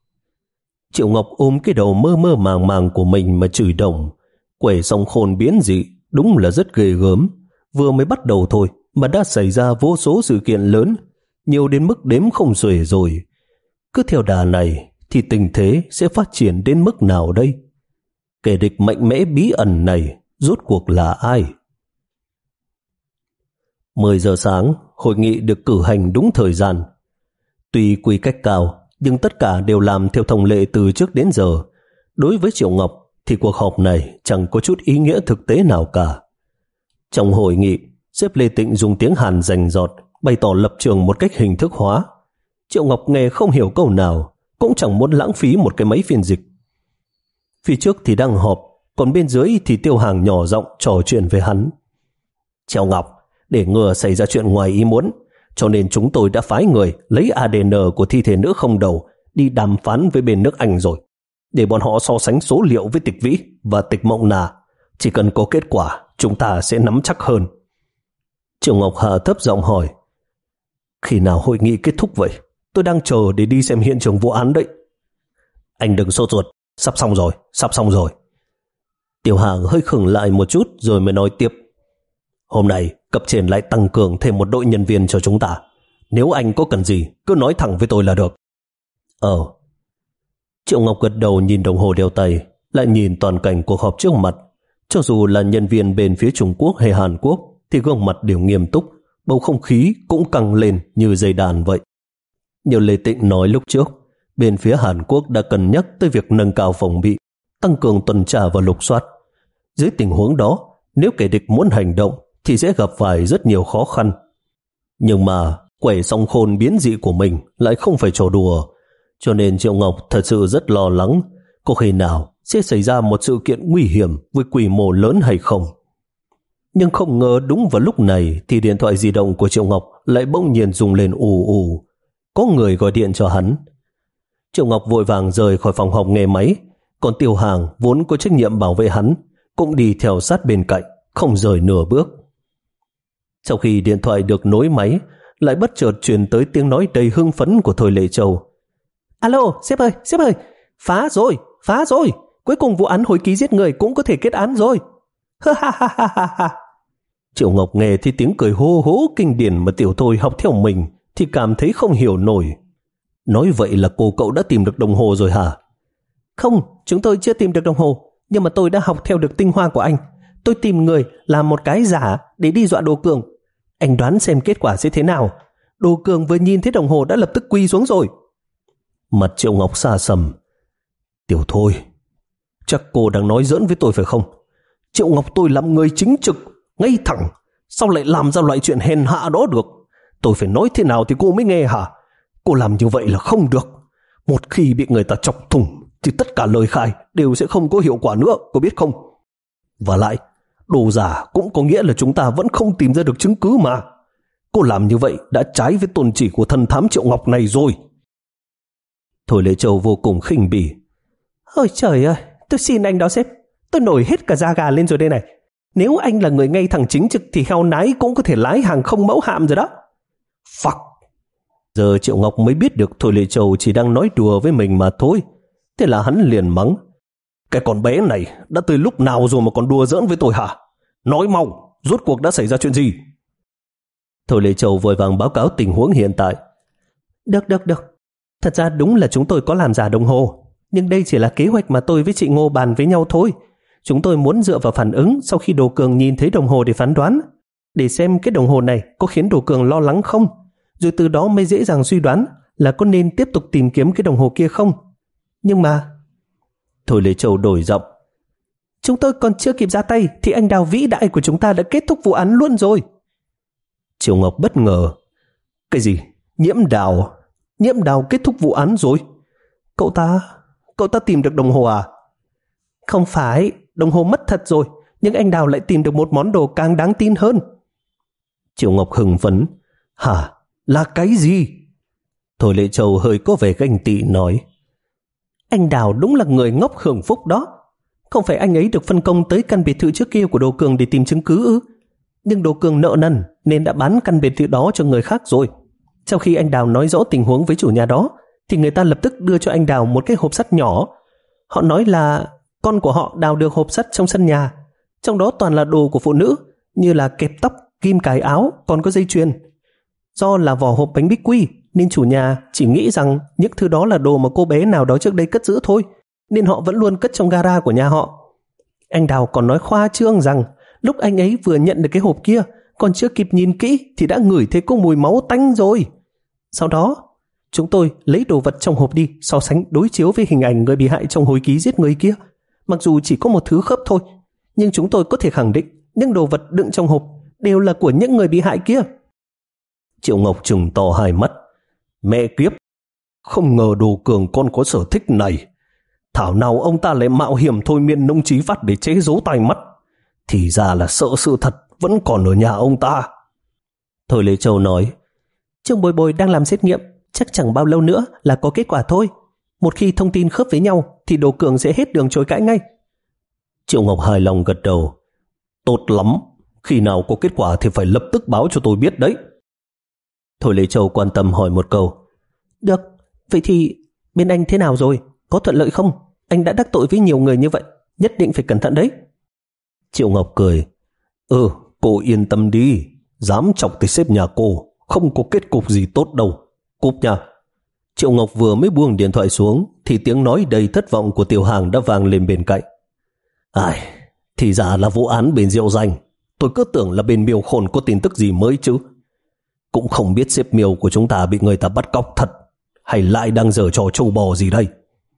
Triệu Ngọc ôm cái đầu mơ mơ màng màng của mình mà chửi đồng. Quẻ song khôn biến dị đúng là rất ghê gớm. Vừa mới bắt đầu thôi mà đã xảy ra vô số sự kiện lớn, nhiều đến mức đếm không xuể rồi. Cứ theo đà này thì tình thế sẽ phát triển đến mức nào đây? Kẻ địch mạnh mẽ bí ẩn này rốt cuộc là ai? mười giờ sáng, hội nghị được cử hành đúng thời gian. Tuy quy cách cao, nhưng tất cả đều làm theo thông lệ từ trước đến giờ. Đối với Triệu Ngọc thì cuộc họp này chẳng có chút ý nghĩa thực tế nào cả. Trong hội nghị, sếp Lê Tịnh dùng tiếng Hàn rành rọt bày tỏ lập trường một cách hình thức hóa. Triệu Ngọc nghe không hiểu câu nào, cũng chẳng muốn lãng phí một cái máy phiên dịch. Phía trước thì đang họp, còn bên dưới thì Tiêu Hàng nhỏ giọng trò chuyện với hắn. Triệu Ngọc, để ngừa xảy ra chuyện ngoài ý muốn, cho nên chúng tôi đã phái người lấy a đê en của thi thể nữ không đầu đi đàm phán với bên nước Anh rồi, để bọn họ so sánh số liệu với Tịch Vĩ và Tịch Mộng Na. Chỉ cần có kết quả, chúng ta sẽ nắm chắc hơn. Triệu Ngọc hạ thấp giọng hỏi. Khi nào hội nghị kết thúc vậy? Tôi đang chờ để đi xem hiện trường vụ án đấy. Anh đừng sốt ruột, sắp xong rồi, sắp xong rồi. Tiểu Hàng hơi khựng lại một chút rồi mới nói tiếp. Hôm nay cấp trên lại tăng cường thêm một đội nhân viên cho chúng ta. Nếu anh có cần gì, cứ nói thẳng với tôi là được. Ờ. Triệu Ngọc gật đầu nhìn đồng hồ đeo tay, lại nhìn toàn cảnh cuộc họp trước mặt. Cho dù là nhân viên bên phía Trung Quốc hay Hàn Quốc thì gương mặt đều nghiêm túc, bầu không khí cũng căng lên như dây đàn vậy. Như Lê Tịnh nói lúc trước, bên phía Hàn Quốc đã cân nhắc tới việc nâng cao phòng bị, tăng cường tuần tra và lục soát. Dưới tình huống đó, nếu kẻ địch muốn hành động thì sẽ gặp phải rất nhiều khó khăn. Nhưng mà quẻ song khôn biến dị của mình lại không phải trò đùa. Cho nên Triệu Ngọc thật sự rất lo lắng có khi nào sẽ xảy ra một sự kiện nguy hiểm với quy mô lớn hay không. Nhưng không ngờ đúng vào lúc này thì điện thoại di động của Triệu Ngọc lại bỗng nhiên rung lên ù ù. Có người gọi điện cho hắn. Triệu Ngọc vội vàng rời khỏi phòng họp nghe máy, còn Tiêu Hàng vốn có trách nhiệm bảo vệ hắn cũng đi theo sát bên cạnh, không rời nửa bước. Sau khi điện thoại được nối máy, lại bất chợt truyền tới tiếng nói đầy hưng phấn của Thôi Lệ Châu. Alo, sếp ơi, sếp ơi, phá rồi, phá rồi, cuối cùng vụ án hồi ký giết người cũng có thể kết án rồi. Ha ha ha ha ha. Triệu Ngọc nghe thì tiếng cười hô hố kinh điển mà Tiểu Thôi học theo mình thì cảm thấy không hiểu nổi. Nói vậy là cô cậu đã tìm được đồng hồ rồi hả? Không, chúng tôi chưa tìm được đồng hồ, nhưng mà tôi đã học theo được tinh hoa của anh. Tôi tìm người làm một cái giả để đi dọa Đồ Cường. Anh đoán xem kết quả sẽ thế nào. Đồ Cường vừa nhìn thấy đồng hồ đã lập tức quỳ xuống rồi. Mặt Triệu Ngọc xa sầm. Tiểu Thôi, chắc cô đang nói giỡn với tôi phải không? Triệu Ngọc tôi làm người chính trực, ngay thẳng, sao lại làm ra loại chuyện hèn hạ đó được? Tôi phải nói thế nào thì cô mới nghe hả? Cô làm như vậy là không được. Một khi bị người ta chọc thủng thì tất cả lời khai đều sẽ không có hiệu quả nữa, cô biết không? Và lại, đồ giả cũng có nghĩa là chúng ta vẫn không tìm ra được chứng cứ mà. Cô làm như vậy đã trái với tôn chỉ của thần thám Triệu Ngọc này rồi. Thôi Lệ Châu vô cùng khinh bỉ. Ôi trời ơi, tôi xin anh đó sếp, tôi nổi hết cả da gà lên rồi đây này. Nếu anh là người ngay thẳng chính trực thì heo nái cũng có thể lái hàng không mẫu hạm rồi đó. Fuck. Giờ Triệu Ngọc mới biết được Thôi Lệ Châu chỉ đang nói đùa với mình mà thôi. Thế là hắn liền mắng. Cái con bé này đã từ lúc nào rồi mà còn đùa giỡn với tôi hả? Nói mau, rốt cuộc đã xảy ra chuyện gì? Thôi Lệ Châu vội vàng báo cáo tình huống hiện tại. Được, được, được. Thật ra đúng là chúng tôi có làm giả đồng hồ. Nhưng đây chỉ là kế hoạch mà tôi với chị Ngô bàn với nhau thôi. Chúng tôi muốn dựa vào phản ứng sau khi Đồ Cường nhìn thấy đồng hồ để phán đoán. Để xem cái đồng hồ này có khiến Đồ Cường lo lắng không. Rồi từ đó mới dễ dàng suy đoán là có nên tiếp tục tìm kiếm cái đồng hồ kia không. Nhưng mà... Thôi Lệ Châu đổi giọng. Chúng tôi còn chưa kịp ra tay thì anh Đào vĩ đại của chúng ta đã kết thúc vụ án luôn rồi. Triệu Ngọc bất ngờ. Cái gì? Nhiễm Đào? Nhiễm Đào kết thúc vụ án rồi? Cậu ta... Cậu ta tìm được đồng hồ à? Không phải, đồng hồ mất thật rồi, nhưng anh Đào lại tìm được một món đồ càng đáng tin hơn. Triệu Ngọc hừng phấn. Hả? Là cái gì? Thôi Lệ Châu hơi có vẻ ganh tị nói. Anh Đào đúng là người ngốc hưởng phúc đó. Không phải anh ấy được phân công tới căn biệt thự trước kia của Đồ Cường để tìm chứng cứ ư? Nhưng Đồ Cường nợ nần nên đã bán căn biệt thự đó cho người khác rồi. Sau khi anh Đào nói rõ tình huống với chủ nhà đó thì người ta lập tức đưa cho anh Đào một cái hộp sắt nhỏ. Họ nói là con của họ đào được hộp sắt trong sân nhà. Trong đó toàn là đồ của phụ nữ, như là kẹp tóc, kim cài áo, còn có dây chuyền. Do là vỏ hộp bánh bích quy nên chủ nhà chỉ nghĩ rằng những thứ đó là đồ mà cô bé nào đó trước đây cất giữ thôi, nên họ vẫn luôn cất trong gara của nhà họ. Anh Đào còn nói khoa trương rằng lúc anh ấy vừa nhận được cái hộp kia, còn chưa kịp nhìn kỹ thì đã ngửi thấy có mùi máu tanh rồi. Sau đó chúng tôi lấy đồ vật trong hộp đi so sánh đối chiếu với hình ảnh người bị hại trong hồi ký giết người kia. Mặc dù chỉ có một thứ khớp thôi, nhưng chúng tôi có thể khẳng định những đồ vật đựng trong hộp đều là của những người bị hại kia. Triệu Ngọc trừng to hai mắt. Mẹ kiếp, không ngờ Đồ Cường con có sở thích này. Thảo nào ông ta lại mạo hiểm thôi miên nông trí vắt để chế giấu tai mắt. Thì ra là sợ sự thật vẫn còn ở nhà ông ta. Thôi Lệ Châu nói. Trương Bồi Bồi đang làm xét nghiệm, chắc chẳng bao lâu nữa là có kết quả thôi. Một khi thông tin khớp với nhau thì Đồ Cường sẽ hết đường chối cãi ngay. Triệu Ngọc hài lòng gật đầu. Tốt lắm, khi nào có kết quả thì phải lập tức báo cho tôi biết đấy. Thôi Lệ Châu quan tâm hỏi một câu. Được, vậy thì bên anh thế nào rồi? Có thuận lợi không? Anh đã đắc tội với nhiều người như vậy, nhất định phải cẩn thận đấy. Triệu Ngọc cười. Ừ, cô yên tâm đi. Dám chọc tới sếp nhà cô, không có kết cục gì tốt đâu. Cúp nha. Triệu Ngọc vừa mới buông điện thoại xuống thì tiếng nói đầy thất vọng của Tiểu Hàng đã vang lên bên cạnh. Ai, thì ra là vụ án bên Diệu Danh. Tôi cứ tưởng là bên Miêu Khôn có tin tức gì mới chứ. Cũng không biết sếp Miêu của chúng ta bị người ta bắt cóc thật hay lại đang giở trò trâu bò gì đây.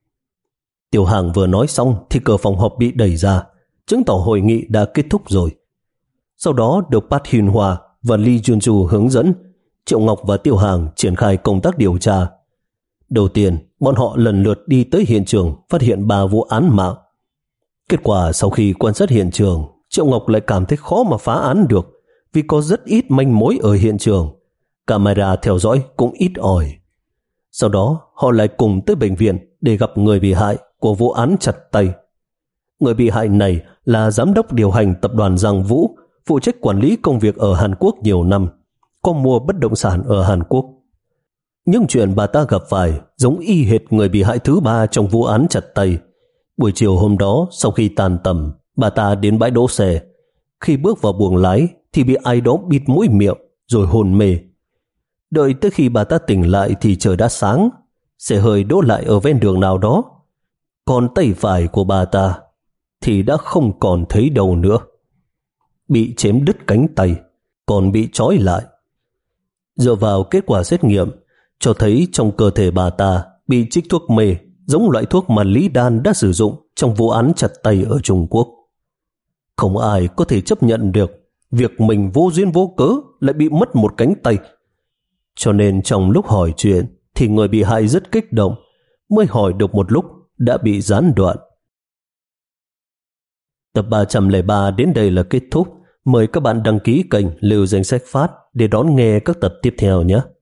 Tiểu Hàng vừa nói xong thì cửa phòng họp bị đẩy ra, chứng tỏ hội nghị đã kết thúc rồi. Sau đó được Park Hyun Hoa và Lee Jun-ju hướng dẫn, Triệu Ngọc và Tiểu Hàng triển khai công tác điều tra. Đầu tiên bọn họ lần lượt đi tới hiện trường phát hiện ba vụ án mạng. Kết quả sau khi quan sát hiện trường, Triệu Ngọc lại cảm thấy khó mà phá án được vì có rất ít manh mối ở hiện trường. Camera theo dõi cũng ít ỏi. Sau đó họ lại cùng tới bệnh viện để gặp người bị hại của vụ án chặt tay. Người bị hại này là giám đốc điều hành tập đoàn Giang Vũ, phụ trách quản lý công việc ở Hàn Quốc nhiều năm, có mua bất động sản ở Hàn Quốc. Nhưng chuyện bà ta gặp phải giống y hệt người bị hại thứ ba trong vụ án chặt tay. Buổi chiều hôm đó, sau khi tan tầm, bà ta đến bãi đỗ xe. Khi bước vào buồng lái thì bị ai đó bịt mũi miệng rồi hôn mê. Đợi tới khi bà ta tỉnh lại thì trời đã sáng. Xe hơi đỗ lại ở ven đường nào đó. Còn tay phải của bà ta thì đã không còn thấy đâu nữa. Bị chém đứt cánh tay, còn bị trói lại. Dựa vào kết quả xét nghiệm, cho thấy trong cơ thể bà ta bị trích thuốc mê giống loại thuốc mà Lý Đan đã sử dụng trong vụ án chặt tay ở Trung Quốc. Không ai có thể chấp nhận được việc mình vô duyên vô cớ lại bị mất một cánh tay. Cho nên trong lúc hỏi chuyện thì người bị hại rất kích động, mới hỏi được một lúc đã bị gián đoạn. Tập ba trăm lẻ ba đến đây là kết thúc. Mời các bạn đăng ký kênh Lưu Danh Sách Phát để đón nghe các tập tiếp theo nhé.